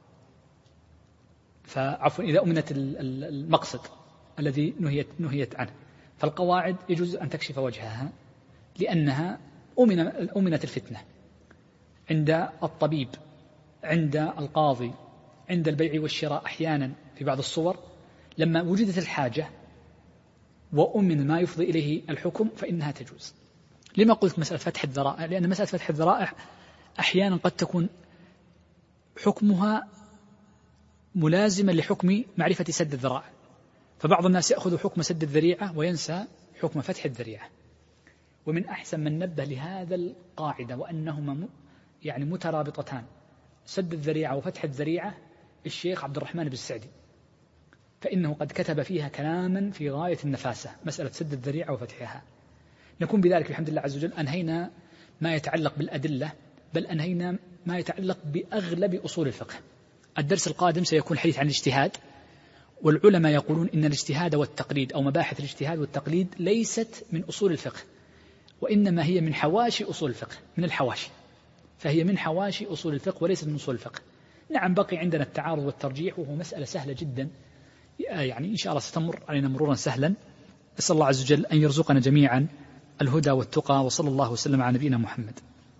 B: فعفوا إذا أمنت المقصد الذي نهيت عنه، فالقواعد يجوز أن تكشف وجهها لأنها أمنت الفتنة عند الطبيب، عند القاضي، عند البيع والشراء أحيانا في بعض الصور، لما وجدت الحاجة وأمن ما يفضي إليه الحكم فإنها تجوز. لما قلت مسألة فتح الذرائع؟ لأن مسألة فتح الذرائع أحيانا قد تكون حكمها ملازما لحكم معرفة سد الذرائع، فبعض الناس يأخذ حكم سد الذريعة وينسى حكم فتح الذريعة. ومن أحسن من نبه لهذا القاعدة وأنهما يعني مترابطتان، سد الذريعة وفتح الذريعة، الشيخ عبد الرحمن بن السعدي، فإنه قد كتب فيها كلاما في غاية النفاسة، مسألة سد الذريعة وفتحها. نكون بذلك الحمد لله عز وجل أنهينا ما يتعلق بالأدلة، بل أنهينا ما يتعلق بأغلب أصول الفقه. الدرس القادم سيكون حديث عن الاجتهاد، والعلماء يقولون إن الاجتهاد والتقليد أو مباحث الاجتهاد والتقليد ليست من أصول الفقه، وإنما هي من حواشي أصول الفقه، من الحواشي، فهي من حواشي أصول الفقه وليست من أصول الفقه. نعم، بقي عندنا التعارض والترجيح، وهو مسألة سهلة جدا، يعني إن شاء الله ستمر علينا مرورا سهلا. أسأل الله عز وجل أن يرزقنا جميعا الهدى والتقى، وصلى الله وسلم على نبينا محمد.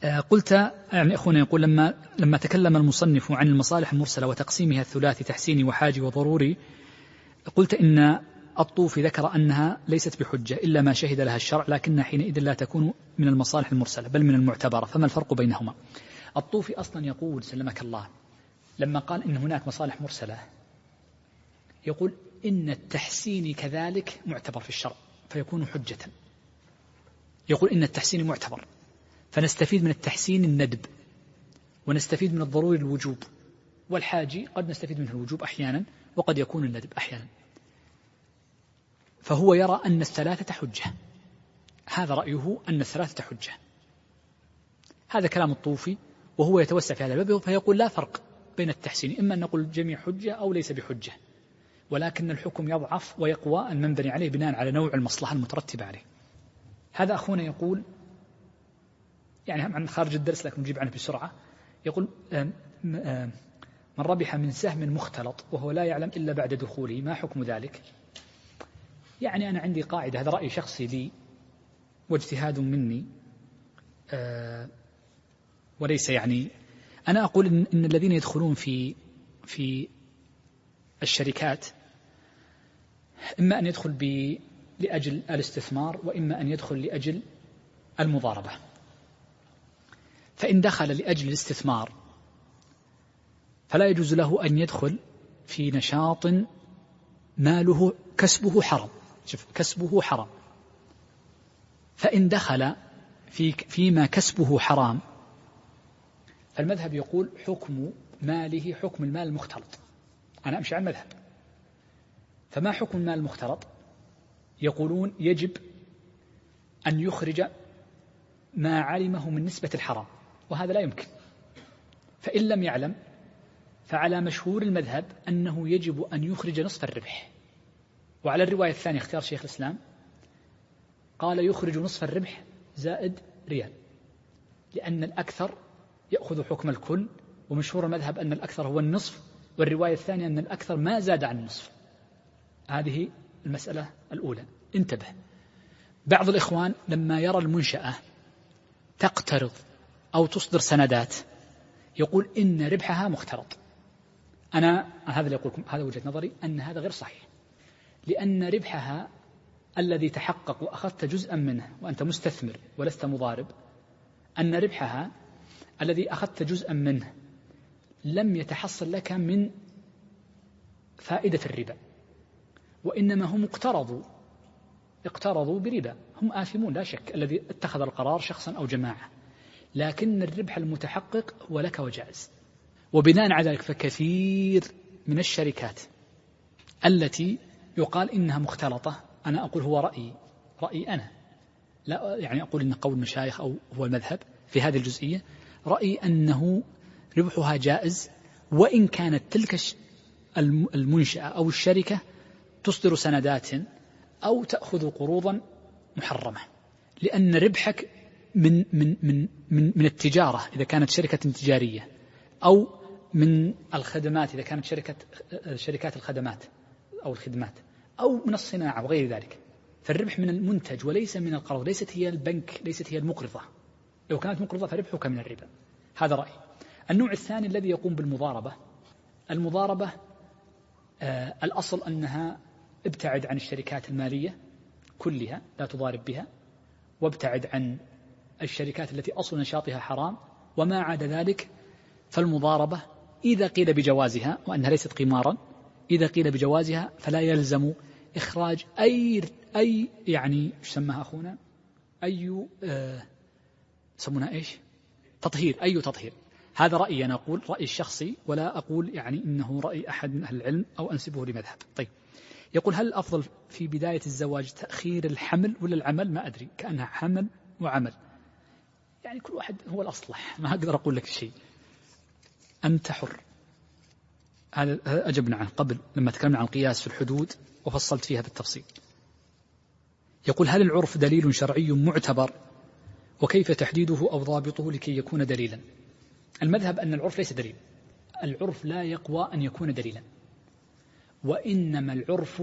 B: قلت يعني أخونا يقول لما تكلم المصنف عن المصالح المرسلة وتقسيمها الثلاثي تحسيني وحاجي وضروري، قلت إن الطوفي ذكر أنها ليست بحجة إلا ما شهد لها الشرع، لكنها حينئذ لا تكون من المصالح المرسلة بل من المعتبرة، فما الفرق بينهما؟ الطوفي أصلا يقول سلمك الله لما قال إن هناك مصالح مرسلة يقول إن التحسين كذلك معتبر في الشرع فيكون حجة. يقول إن التحسين معتبر، فنستفيد من التحسين الندب، ونستفيد من الضروري الوجوب، والحاجي قد نستفيد منه الوجوب أحيانا وقد يكون الندب أحيانا. فهو يرى أن الثلاثة حجة، هذا رأيه أن الثلاثة حجة. هذا كلام الطوفي وهو يتوسع في هذا الباب، فيقول لا فرق بين التحسين، إما أن نقول الجميع حجة أو ليس بحجة، ولكن الحكم يضعف ويقوى المنبني عليه بناء على نوع المصلحة المترتبة عليه. هذا أخونا يقول يعني عن خارج الدرس لكن نجيب عنه بسرعة. يقول من ربح من سهم مختلط وهو لا يعلم إلا بعد دخوله ما حكم ذلك؟ يعني أنا عندي قاعدة، هذا رأي شخصي لي واجتهاد مني، وليس يعني أنا أقول إن الذين يدخلون في الشركات إما أن يدخل لأجل الاستثمار وإما أن يدخل لأجل المضاربة. فإن دخل لأجل الاستثمار فلا يجوز له أن يدخل في نشاط ماله كسبه حرام، شوف كسبه حرام. فإن دخل فيما كسبه حرام فالمذهب يقول حكم ماله حكم المال المختلط. أنا أمشي على المذهب. فما حكم المال المختلط؟ يقولون يجب أن يخرج ما علمه من نسبة الحرام، وهذا لا يمكن. فإن لم يعلم فعلى مشهور المذهب أنه يجب أن يخرج نصف الربح. وعلى الرواية الثانية اختيار شيخ الإسلام قال يخرج نصف الربح زائد ريال، لأن الأكثر يأخذ حكم الكل، ومشهور المذهب أن الأكثر هو النصف، والرواية الثانية أن الأكثر ما زاد عن النصف. هذه المسألة الأولى. انتبه، بعض الإخوان لما يرى المنشأة تقترض أو تصدر سندات يقول إن ربحها مختلط. أنا هذا اللي أقولكم، هذا وجهة نظري أن هذا غير صحيح، لأن ربحها الذي تحقق وأخذت جزءا منه وأنت مستثمر ولست مضارب، أن ربحها الذي أخذت جزءا منه لم يتحصل لك من فائدة الربا، وإنما هم اقترضوا بربا، هم آثمون لا شك، الذي اتخذ القرار شخصا أو جماعة، لكن الربح المتحقق هو لك وجائز. وبناء على ذلك فكثير من الشركات التي يقال إنها مختلطة، أنا أقول هو رأيي أنا، لا يعني أقول إن قول المشايخ أو هو المذهب في هذه الجزئية، رأيي أنه ربحها جائز، وإن كانت تلك المنشأة أو الشركة تصدر سندات أو تأخذ قروضا محرمة، لأن ربحك من التجارة إذا كانت شركة تجارية، أو من الخدمات إذا كانت شركات الخدمات أو الخدمات، أو من الصناعة وغير ذلك. فالربح من المنتج وليس من القرض، ليست هي البنك، ليست هي المقرضة. لو كانت مقرضة فربحك من الربا. هذا رأي. النوع الثاني الذي يقوم بالمضاربة، المضاربة الأصل أنها ابتعد عن الشركات المالية كلها لا تضارب بها، وابتعد عن الشركات التي أصل نشاطها حرام، وما عدا ذلك فالمضاربة إذا قيل بجوازها وأنها ليست قمارا، إذا قيل بجوازها فلا يلزم إخراج أي يعني يسمى أخونا أي سمونها إيش تطهير، أي تطهير. هذا رأيي، أنا أقول رأيي الشخصي، ولا أقول يعني إنه رأي أحد من أهل العلم أو أنسبه لمذهب. طيب، يقول هل الأفضل في بداية الزواج تأخير الحمل ولا العمل؟ ما أدري، كأنها حمل وعمل، يعني كل واحد هو الأصلح، ما أقدر أقول لك شيء، أنت حر. هذا أجبنا عنه قبل لما تكلمنا عن القياس في الحدود وفصلت فيها بالتفصيل. يقول هل العرف دليل شرعي معتبر، وكيف تحديده أو ضابطه لكي يكون دليلا؟ المذهب أن العرف ليس دليل، العرف لا يقوى أن يكون دليلا، وإنما العرف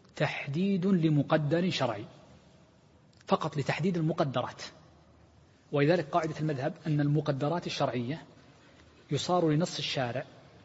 B: تحديد لمقدر شرعي، فقط لتحديد المقدرات، ولذلك قاعدة المذهب أن المقدرات الشرعية يصار لنص الشارع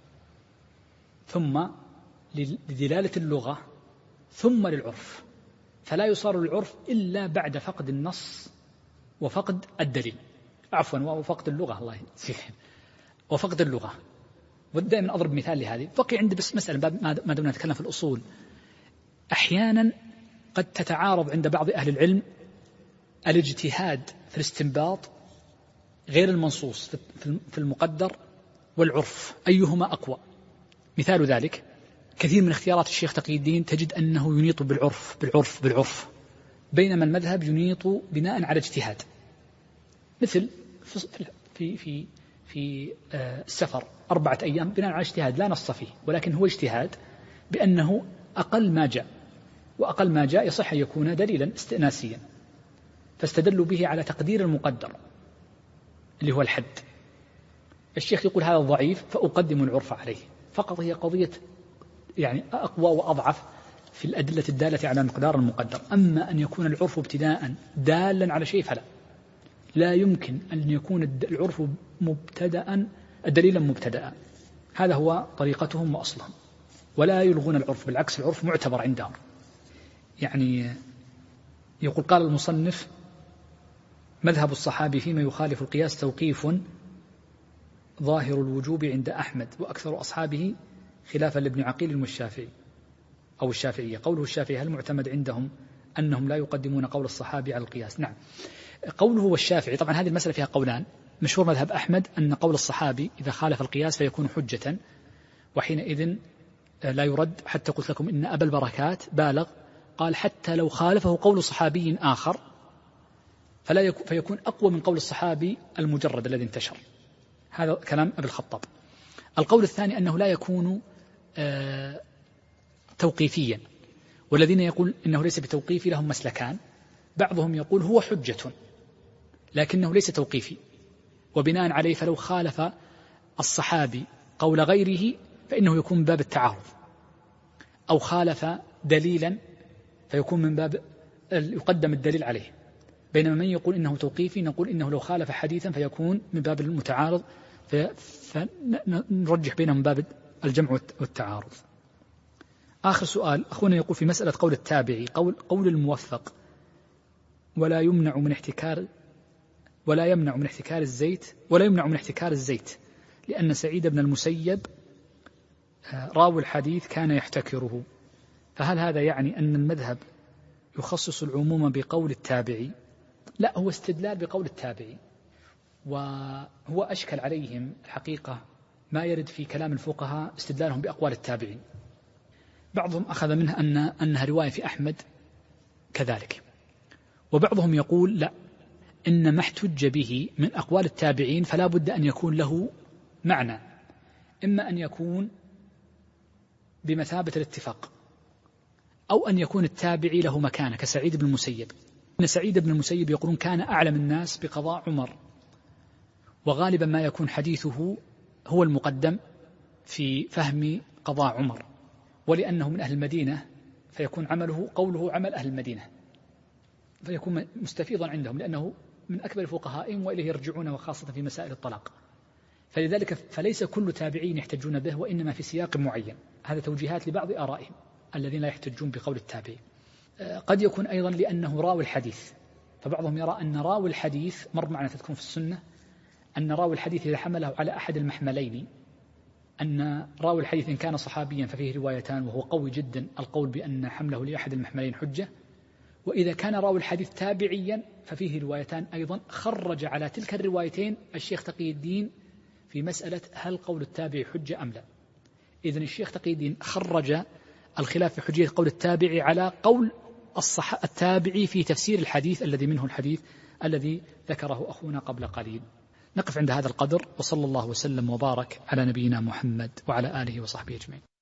B: ثم لدلالة اللغة ثم للعرف، فلا يصار للعرف إلا بعد فقد النص وفقد الدليل، عفوا وفقد اللغة، الله يسلمك، وفقد اللغة. ودائما أضرب مثال لهذه. بقي عندي بس مسألة ما دمنا نتكلم في الأصول، أحيانا قد تتعارض عند بعض أهل العلم الاجتهاد في الاستنباط غير المنصوص في المقدر والعرف، أيهما أقوى؟ مثال ذلك كثير من اختيارات الشيخ تقي الدين تجد أنه ينيط بالعرف، بينما المذهب ينيط بناء على اجتهاد. مثل في السفر 4 أيام بناء على اجتهاد لا نص فيه، ولكن هو اجتهاد بأنه أقل ما جاء، وأقل ما جاء يصح أن يكون دليلا استئناسيا، فاستدلوا به على تقدير المقدر اللي هو الحد. الشيخ يقول هذا ضعيف فأقدم العرف عليه، فقط هي قضية يعني أقوى وأضعف في الأدلة الدالة على مقدار المقدر. أما أن يكون العرف ابتداء دالا على شيء فلا، لا يمكن أن يكون العرف دليلا مبتدأ. هذا هو طريقتهم وأصلهم، ولا يلغون العرف، بالعكس العرف معتبر عندهم. يعني يقول قال المصنف مذهب الصحابي فيما يخالف القياس توقيف ظاهر الوجوب عند أحمد وأكثر أصحابه خلافا لابن عقيل والشافعي أو الشافعية. قوله الشافعي هل معتمد عندهم أنهم لا يقدمون قول الصحابي على القياس؟ نعم، قوله والشافعي طبعا هذه المسألة فيها قولان. مشهور مذهب أحمد أن قول الصحابي إذا خالف القياس فيكون حجة، وحينئذ لا يرد. حتى قلت لكم إن أبا البركات بالغ، قال حتى لو خالفه قول صحابي آخر فيكون أقوى من قول الصحابي المجرد الذي انتشر. هذا كلام أبي الخطاب. القول الثاني أنه لا يكون توقيفيا، والذين يقول إنه ليس بتوقيفي لهم مسلكان. بعضهم يقول هو حجة لكنه ليس توقيفي، وبناء عليه فلو خالف الصحابي قول غيره فإنه يكون من باب التعارض، أو خالف دليلا فيكون من باب يقدم الدليل عليه. بينما من يقول إنه توقيفي نقول إنه لو خالف حديثا فيكون من باب المتعارض، فنرجح بينهم باب الجمع والتعارض. آخر سؤال أخونا يقول في مسألة قول التابعي قول الموفق ولا يمنع من احتكار الزيت لأن سعيد بن المسيب راوي الحديث كان يحتكره، فهل هذا يعني أن المذهب يخصص العموم بقول التابعي؟ لا، هو استدلال بقول التابعي، وهو أشكل عليهم الحقيقة ما يرد في كلام الفقهاء استدلالهم بأقوال التابعين. بعضهم أخذ منها أنها رواية في أحمد كذلك، وبعضهم يقول لا، إن ما احتج به من أقوال التابعين فلا بد أن يكون له معنى، إما أن يكون بمثابة الاتفاق، أو أن يكون التابعي له مكانة كسعيد بن المسيب. إن سعيد بن المسيب يقولون كان أعلم الناس بقضاء عمر، وغالبا ما يكون حديثه هو المقدم في فهم قضاء عمر، ولأنه من أهل المدينة فيكون قوله عمل أهل المدينة، فيكون مستفيضا عندهم لأنه من أكبر فقهائهم وإليه يرجعون، وخاصة في مسائل الطلاق. فلذلك فليس كل تابعين يحتجون به، وإنما في سياق معين. هذا توجيهات لبعض آرائهم الذين لا يحتجون بقول التابعين. قد يكون أيضا لأنه راوي الحديث، فبعضهم يرى أن راوي الحديث مر معنا تذكرون في السنة أن راوي الحديث إذا حمله على أحد المحملين، أن راوي الحديث إن كان صحابيا ففيه روايتان، وهو قوي جدا القول بأن حمله لأحد المحملين حجة، وإذا كان راوي الحديث تابعيا ففيه روايتان أيضا. خرج على تلك الروايتين الشيخ تقي الدين في مسألة هل قول التابع حجة أم لا. إذن الشيخ تقي الدين خرج الخلاف في حجية قول التابع على قول التابعي في تفسير الحديث الذي منه الحديث الذي ذكره أخونا قبل قليل. نقف عند هذا القدر، وصلى الله وسلم وبارك على نبينا محمد وعلى آله وصحبه أجمعين.